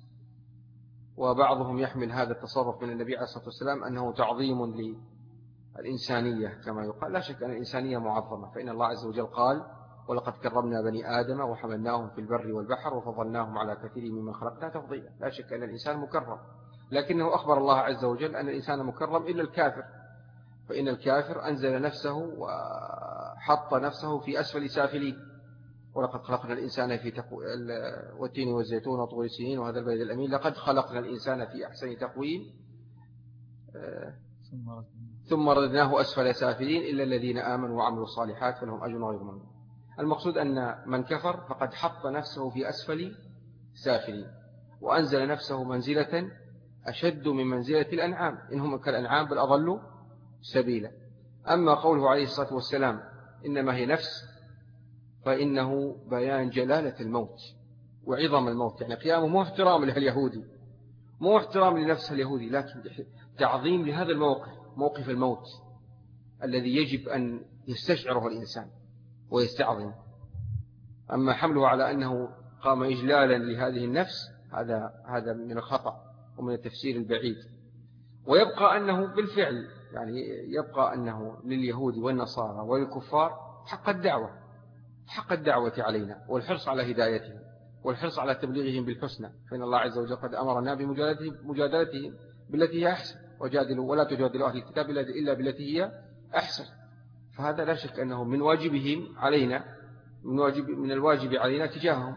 وبعضهم يحمل هذا التصرف من النبي عليه الصلاة والسلام أنه تعظيم للإنسانية كما يقال. لا شك أن الإنسانية معظمة، فإن الله عز وجل قال: ولقد كرمنا بني آدم وحملناهم في البر والبحر وفضلناهم على كثير ممن خلقنا تفضيلا. لا شك أن الإنسان مكرم، لكنه أخبر الله عز وجل أن الإنسان مكرم إلا الكافر، فإن الكافر أنزل نفسه وحط نفسه في أسفل سافلين. ولقد خلقنا الإنسان في تقو... والتين والزيتون وطور السنين وهذا البلد الأمين، لقد خلقنا الإنسان في أحسن تقويم ثم رددناه أسفل سافلين إلا الذين آمنوا وعملوا الصالحات فلهم أجر غير ممنون. المقصود أن من كفر فقد حط نفسه في أسفل سافلين، وأنزل نفسه منزلة أشد من منزلة الأنعام، إنهم كالأنعام بل أضلوا سبيلا. أما قوله عليه الصلاة والسلام إنما هي نفس، فإنه بيان جلالة الموت وعظم الموت، يعني قيامه مو احترام له اليهودي، مو احترام لنفسه اليهودي، لكن تعظيم لهذا الموقف، موقف الموت الذي يجب أن يستشعره الإنسان ويستعظم. أما حمله على أنه قام إجلالا لهذه النفس، هذا هذا من الخطأ ومن التفسير البعيد. ويبقى أنه بالفعل يعني يبقى أنه لليهود والنصارى وللكفار حق الدعوة، حق الدعوة علينا والحرص على هدايتهم والحرص على تبليغهم بالحسنى، فإن الله عز وجل قد أمرنا بمجادلتهم بالتي هي أحسن، وجادلوا ولا تجادلوا أهل الكتاب إلا بالتي هي أحسن. فهذا لا شك أنه من واجبهم علينا، من واجب من الواجب علينا تجاههم.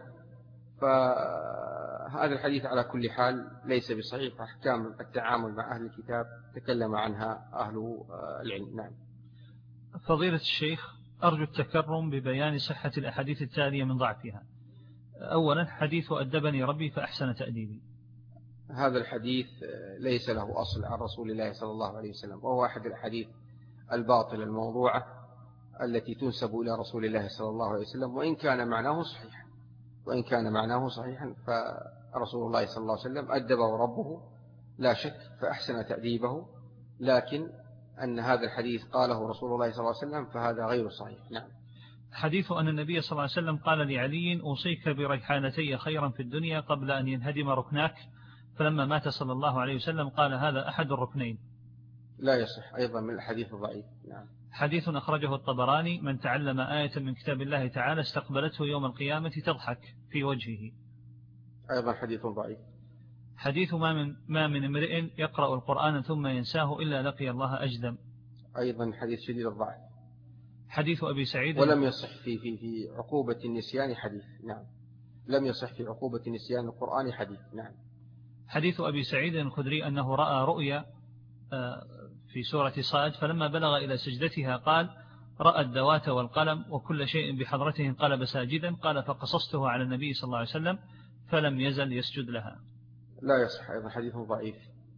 فهذا الحديث على كل حال ليس بصحيح. أحكام التعامل مع أهل الكتاب تكلم عنها أهل العلم. نعم. فضيلة الشيخ، أرجو التكرم ببيان صحة الأحاديث التالية من ضعفها. أولا، حديث أدبني ربي فأحسن تأديبي. هذا الحديث ليس له أصل عن رسول الله صلى الله عليه وسلم، وهو أحد الأحاديث الباطلة الموضوعة التي تنسب إلى رسول الله صلى الله عليه وسلم، وإن كان معناه صحيحا وإن كان معناه صحيحا فرسول الله صلى الله عليه وسلم أدبه ربه لا شك فأحسن تأديبه، لكن أن هذا الحديث قاله رسول الله صلى الله عليه وسلم فهذا غير صحيح. نعم. حديث أن النبي صلى الله عليه وسلم قال لعلي أوصيك بريحانتي خيرا في الدنيا قبل أن ينهدم ركناك، فلما مات صلى الله عليه وسلم قال هذا أحد الركنين. لا يصح، أيضا من الحديث الضعيف. نعم. حديث أخرجه الطبراني من تعلم آية من كتاب الله تعالى استقبلته يوم القيامة تضحك في وجهه، أيضا حديث ضعيف. حديث ما من, ما من امرئ يقرأ القرآن ثم ينساه إلا لقي الله أجدم، أيضا حديث شديد الضعف. حديث أبي سعيد ولم يصح في في في عقوبة النسيان حديث. نعم. لم يصح في عقوبة النسيان القرآن حديث. نعم. حديث أبي سعيد الخدري أنه رأى رؤيا في سورة صاد فلما بلغ إلى سجدتها قال رأى الذوات والقلم وكل شيء بحضرته انقلب ساجدا، قال فقصصته على النبي صلى الله عليه وسلم فلم يزل يسجد لها. لا يصح، أيضا حديث ضعيف.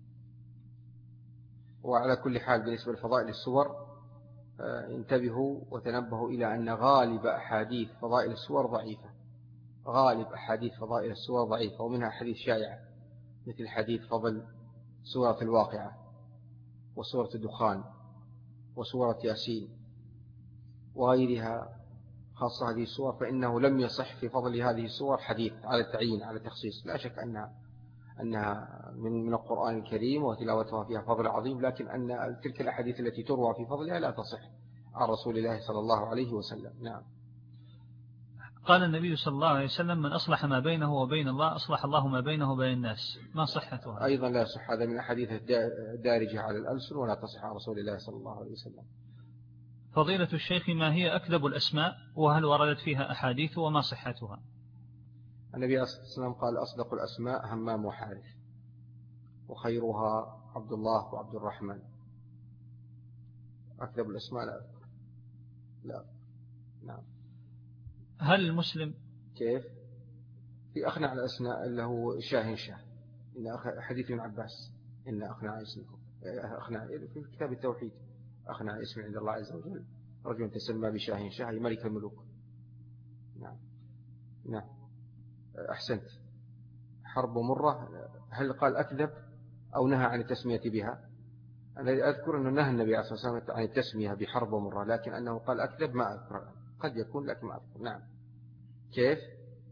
وعلى كل حال بالنسبة لفضائل السور انتبهوا وتنبهوا إلى أن غالب أحاديث فضائل السور ضعيفة، غالب أحاديث فضائل السور ضعيفة، ومنها حديث شائعة مثل حديث فضل سورة الواقعة وسورة الدخان وسورة ياسين وغيرها، خاصة هذه السور، فإنه لم يصح في فضل هذه السور حديث على التعيين على التخصيص. لا شك أنها أنها من من القرآن الكريم وتلاوتها فيها فضل عظيم، لكن أن تلك الأحاديث التي تروى في فضلها لا تصح عن رسول الله صلى الله عليه وسلم. نعم. قال النبي صلى الله عليه وسلم من أصلح ما بينه وبين الله أصلح الله ما بينه وبين الناس، ما صحتها؟ أيضا لا صح، هذا من الأحاديث الدارجة على الألسن ولا تصح عن رسول الله صلى الله عليه وسلم. فضيلة الشيخ، ما هي أكذب الأسماء وهل وردت فيها أحاديث وما صحتها؟ النبي صلى الله عليه وسلم قال أصدق الأسماء همام وحارث، وخيرها عبد الله وعبد الرحمن. أكذب الأسماء لا أذكر. لا. نعم. هل المسلم كيف في أخنع الأسماء اللي هو شاهن شاه، إن حديث ابن عباس إن أخنع اسمكم أخنع في كتاب التوحيد أخنع اسم عند الله عز وجل رجل تسمى بشاهن شاه ملك الملوك. نعم. نعم. أحسنت. حرب مرة هل قال أكذب أو نهى عن التسمية بها؟ أنا أذكر أنه نهى النبي عليه الصلاة والسلام عن التسمية بحرب مرة، لكن أنه قال أكذب ما أذكر، قد يكون لكن ما أذكر. نعم. كيف؟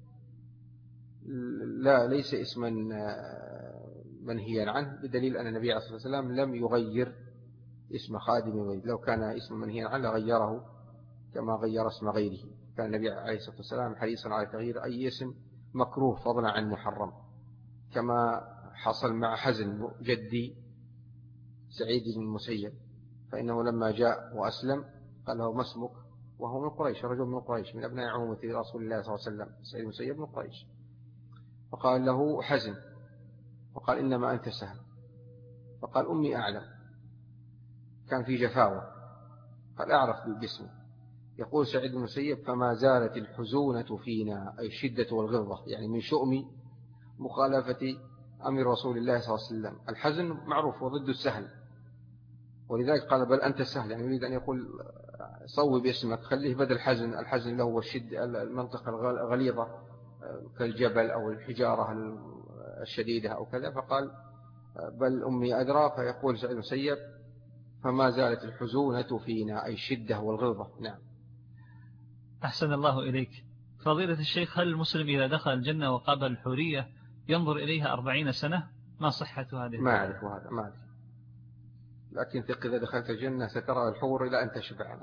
لا، ليس اسما منهيا عنه، بدليل أن النبي عليه الصلاة والسلام لم يغير اسم خادم البيت، لو كان اسم منهيا عنه لغيره كما غير اسم غيره. كان النبي عليه الصلاة والسلام حريصا على تغيير أي اسم مكروه فضلا عن محرم، كما حصل مع حزن جدي سعيد بن المسيب، فإنه لما جاء وأسلم قال له ما اسمك، وهو من قريش، رجل من قريش من أبناء عمومة رسول الله صلى الله عليه وسلم، سعيد بن المسيب من قريش، فقال له حزن، وقال إنما أنت سهل، فقال أمي أعلم، كان في جفاوة، قال أعرف باسمه. يقول سعيد بن المسيب فما زالت الحزونة فينا، أي الشدة والغلظة، يعني من شؤمي مخالفة أمر رسول الله صلى الله عليه وسلم. الحزن معروف وضد السهل، ولذلك قال بل أنت سهل، يعني يريد أن يقول صوب اسمك، خليه بدل حزن. الحزن اللي هو الشد، المنطقة الغليظة كالجبل أو الحجارة الشديدة أو كذا، فقال بل أمي أدرى. فيقول سعيد المسيب فما زالت الحزونة فينا، أي الشدة والغلظة. نعم. أحسن الله إليك. فضيلة الشيخ، هل المسلم إذا دخل الجنة وقابل الحورية ينظر إليها أربعين سنة؟ ما صحة هذه؟ ما أعرف هذا، ما أعرف، لكن ثق إذا دخلت الجنة سترى الحور إلى أن تشبع.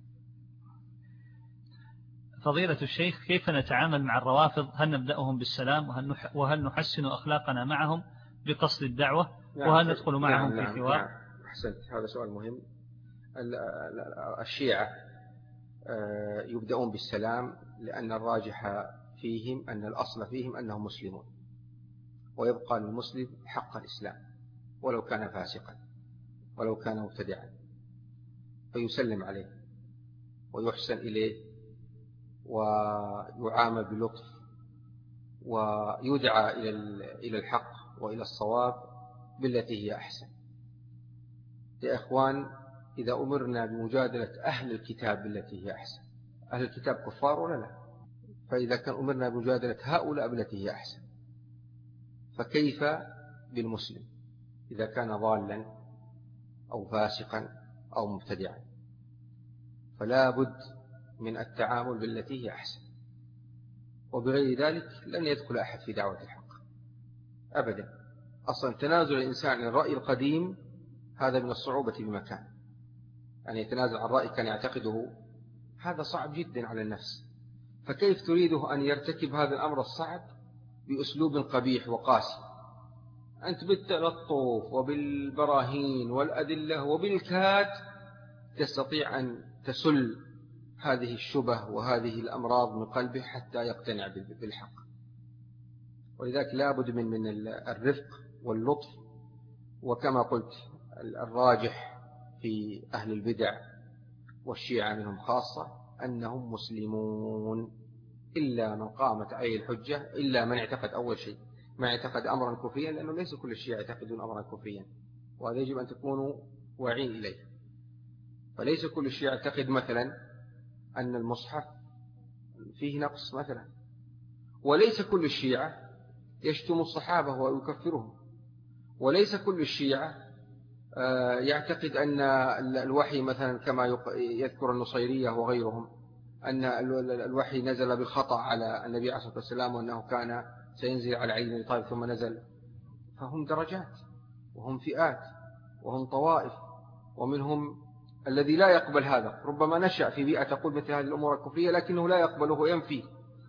فضيلة الشيخ، كيف نتعامل مع الروافض؟ هل نبدأهم بالسلام وهل نحسن أخلاقنا معهم بقصد الدعوة؟ نعم. وهل ندخل معهم نعم. في حوار؟ نعم. أحسنت، هذا سؤال مهم. الشيعة يبدأون بالسلام لأن الراجح فيهم أن الأصل فيهم أنهم مسلمون، ويبقى للمسلم حق الإسلام ولو كان فاسقا ولو كان مبتدعا، فيسلم عليه ويحسن إليه ويعامل بلطف ويدعى إلى الحق وإلى الصواب بالتي هي أحسن. يا إخوان، إذا أمرنا بمجادلة أهل الكتاب بالتي هي أحسن، أهل الكتاب كفار ولا لا؟ فإذا كان أمرنا بمجادلة هؤلاء بالتي هي أحسن، فكيف بالمسلم إذا كان ضالا أو فاسقا أو مبتدعا؟ فلا بد من التعامل بالتي هي أحسن، وبغير ذلك لن يدخل أحد في دعوة الحق أبدا. أصلا تنازل الإنسان عن الرأي القديم هذا من الصعوبة بمكان، أن يتنازل عن رأي كان يعتقده، هذا صعب جدا على النفس. فكيف تريده أن يرتكب هذا الأمر الصعب بأسلوب قبيح وقاسي؟ أنت بالتلطف وبالبراهين والأدلة وبالكاد تستطيع أن تسل هذه الشبه وهذه الأمراض من قلبه حتى يقتنع بالحق. ولذلك لا بد من من الرفق واللطف. وكما قلت الراجح في أهل البدع والشيعة منهم خاصة أنهم مسلمون، إلا من قامت عليه الحجة، إلا من اعتقد أول شيء ما اعتقد أمرا كفريا، لأنه ليس كل الشيعة يعتقدون أمرا كفريا، وهذا يجب أن تكونوا واعين إليه. فليس كل الشيعة يعتقد مثلا أن المصحف فيه نقص مثلا، وليس كل الشيعة يشتم الصحابة ويكفرهم، وليس كل الشيعة يعتقد أن الوحي مثلا كما يذكر النصيرية وغيرهم أن الوحي نزل بالخطأ على النبي عليه الصلاة والسلام وأنه كان سينزل على علي بن أبي طالب ثم نزل. فهم درجات وهم فئات وهم طوائف، ومنهم الذي لا يقبل هذا، ربما نشأ في بيئة تقول مثل هذه الأمور الكفرية لكنه لا يقبله وينفيه،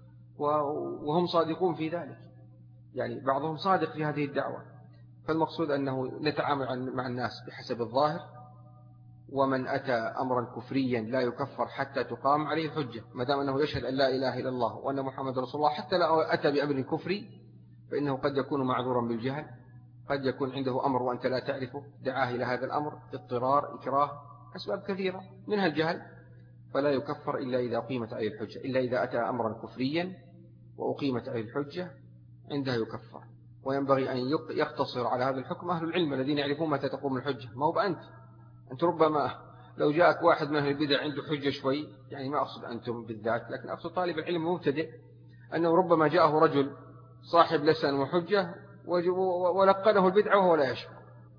وهم صادقون في ذلك، يعني بعضهم صادق في هذه الدعوة. فالمقصود أنه نتعامل مع الناس بحسب الظاهر، ومن أتى أمرا كفريا لا يكفر حتى تقام عليه الحجة، ما دام أنه يشهد أن لا إله إلا الله وأن محمد رسول الله، حتى لو أتى بأمر كفري فإنه قد يكون معذورا بالجهل، قد يكون عنده أمر وأنت لا تعرفه دعاه إلى هذا الأمر، اضطرار، إكراه، أسباب كثيرة منها الجهل، فلا يكفر إلا إذا أقيمت عليه الحجة، إلا إذا أتى أمرا كفريا وأقيمت عليه الحجة عندها يكفر. وينبغي أن يقتصر على هذا الحكم أهل العلم الذين يعرفون متى تقوم الحجة، ما هو بأنت أنت ربما لو جاءك واحد من أهل البدع عنده حجة شوي، يعني ما أقصد أنتم بالذات لكن أقصد طالب العلم المبتدئ، أنه ربما جاءه رجل صاحب لسان وحجة ولقنه البدعة وهو لا يشعر،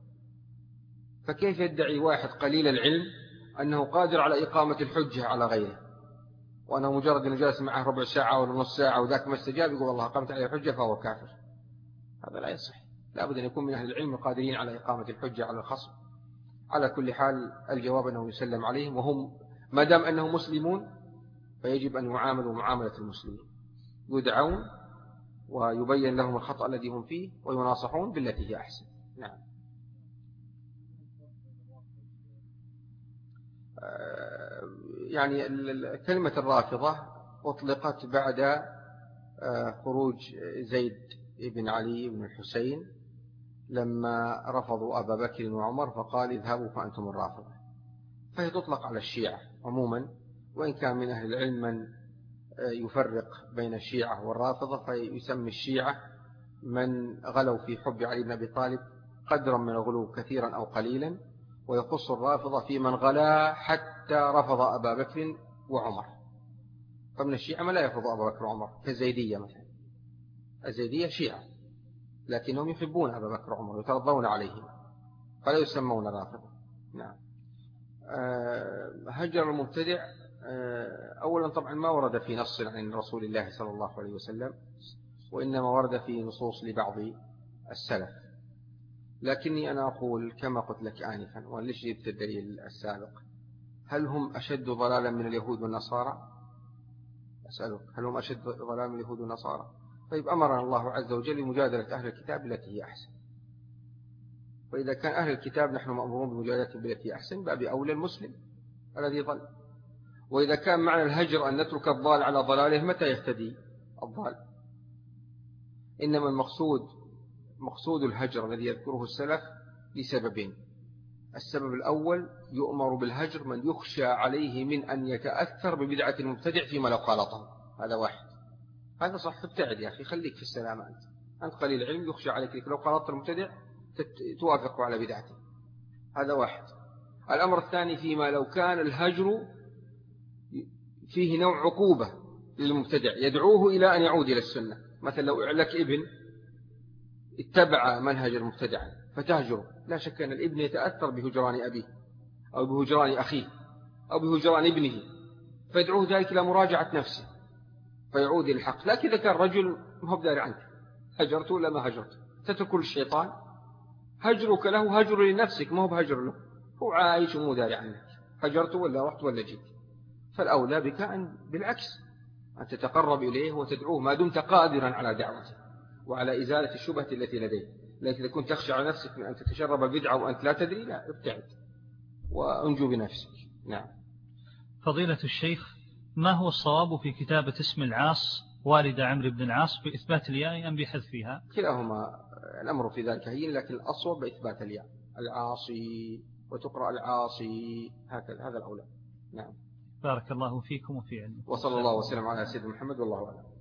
فكيف يدعي واحد قليل العلم أنه قادر على إقامة الحجة على غيره، وأنه مجرد أنه جالس معه ربع ساعة ولا نص ساعة وذاك ما استجاب يقول الله أقامت عليه الحجة فهو كافر؟ هذا لا يصح. لا بد أن يكون من أهل العلم القادرين على إقامة الحجة على الخصم. على كل حال الجواب أنه يسلم عليهم، وهم ما دام أنهم مسلمون فيجب أن يعاملوا معاملة المسلمين، يدعون ويبين لهم الخطأ الذي هم فيه ويناصحون بالتي هي أحسن. نعم. يعني كلمة الرافضة أطلقت بعد خروج زيد بن علي بن الحسين لما رفضوا أبا بكر وعمر فقال اذهبوا فأنتم الرافضة، فهي تطلق على الشيعة عموما، وإن كان من أهل العلم من يفرق بين الشيعة والرافضة فيسمي الشيعة من غلوا في حب علي بن أبي طالب قدرا من الغلو كثيرا أو قليلا، ويخص الرافضة في من غلا حتى رفض أبا بكر وعمر. فمن الشيعة من لا يرفض أبا بكر وعمر كالزيدية مثلا. الزيدية شيعة لكنهم يحبون أبا بكر وعمر ويترضون عليهم فلا يسمون رافضة. نعم. هجر المبتدع أولا طبعا ما ورد في نص عن رسول الله صلى الله عليه وسلم، وإنما ورد في نصوص لبعض السلف. لكني أنا أقول كما قلت لك آنفا وليش جبت الدليل السابق، هل هم أشد ضلالا من اليهود والنصارى؟ أسألك هل هم أشد ضلالا من اليهود والنصارى؟ طيب أمرنا الله عز وجل بمجادلة أهل الكتاب التي هي أحسن، وإذا كان أهل الكتاب نحن مأمورون بمجادلة بالتي هي أحسن باب أولى المسلم الذي ضل. وإذا كان معنى الهجر أن نترك الضال على ضلاله متى يهتدي الضال؟ إنما المقصود مقصود الهجر الذي يذكره السلف لسببين. السبب الأول يؤمر بالهجر من يخشى عليه من أن يتأثر ببدعة المبتدع فيما لو خالطه، هذا واحد. هذا صح، ابتعد يا أخي خليك في السلامة، أنت أنت قليل العلم يخشى عليك لو خالطت المبتدع توافق على بدعته، هذا واحد. الأمر الثاني فيما لو كان الهجر فيه نوع عقوبة للمبتدع يدعوه إلى أن يعود إلى السنة. مثلا لو لك ابن اتبع منهج المبتدع فتهجره، لا شك أن الابن يتأثر بهجران أبيه أو بهجران أخيه أو بهجران ابنه، فيدعوه ذلك إلى مراجعة نفسه فيعود إلى الحق. لكن إذا كان رجل ما هو داري عنك هجرته ولا ما هجرته، تترك الشيطان، هجرك له هجر لنفسك ما هو بهجر له، هو عايش ومو داري عنك، هجرته ولا رحت ولا جيت. فالأولى بك أن بالعكس أن تتقرب إليه وتدعوه ما دمت قادرا على دعوته وعلى إزالة الشبهة التي لديه. لكن إذا كنت تخشى على نفسك من أن تتشرب البدعة وأنت لا تدري، لا، ابتعد وأنجو بنفسك. نعم. فضيلة الشيخ، ما هو الصواب في كتابة اسم العاص والد عمرو بن العاص بإثبات الياء أم بحذفها؟ كلاهما الأمر في ذلك هين، لكن الأصوب بإثبات الياء، العاصي وتقرأ العاصي، هكذا هذا الأولى. نعم. بارك الله فيكم وفي علمكم. وصلى الله وسلم على سيدنا محمد والله أعلم.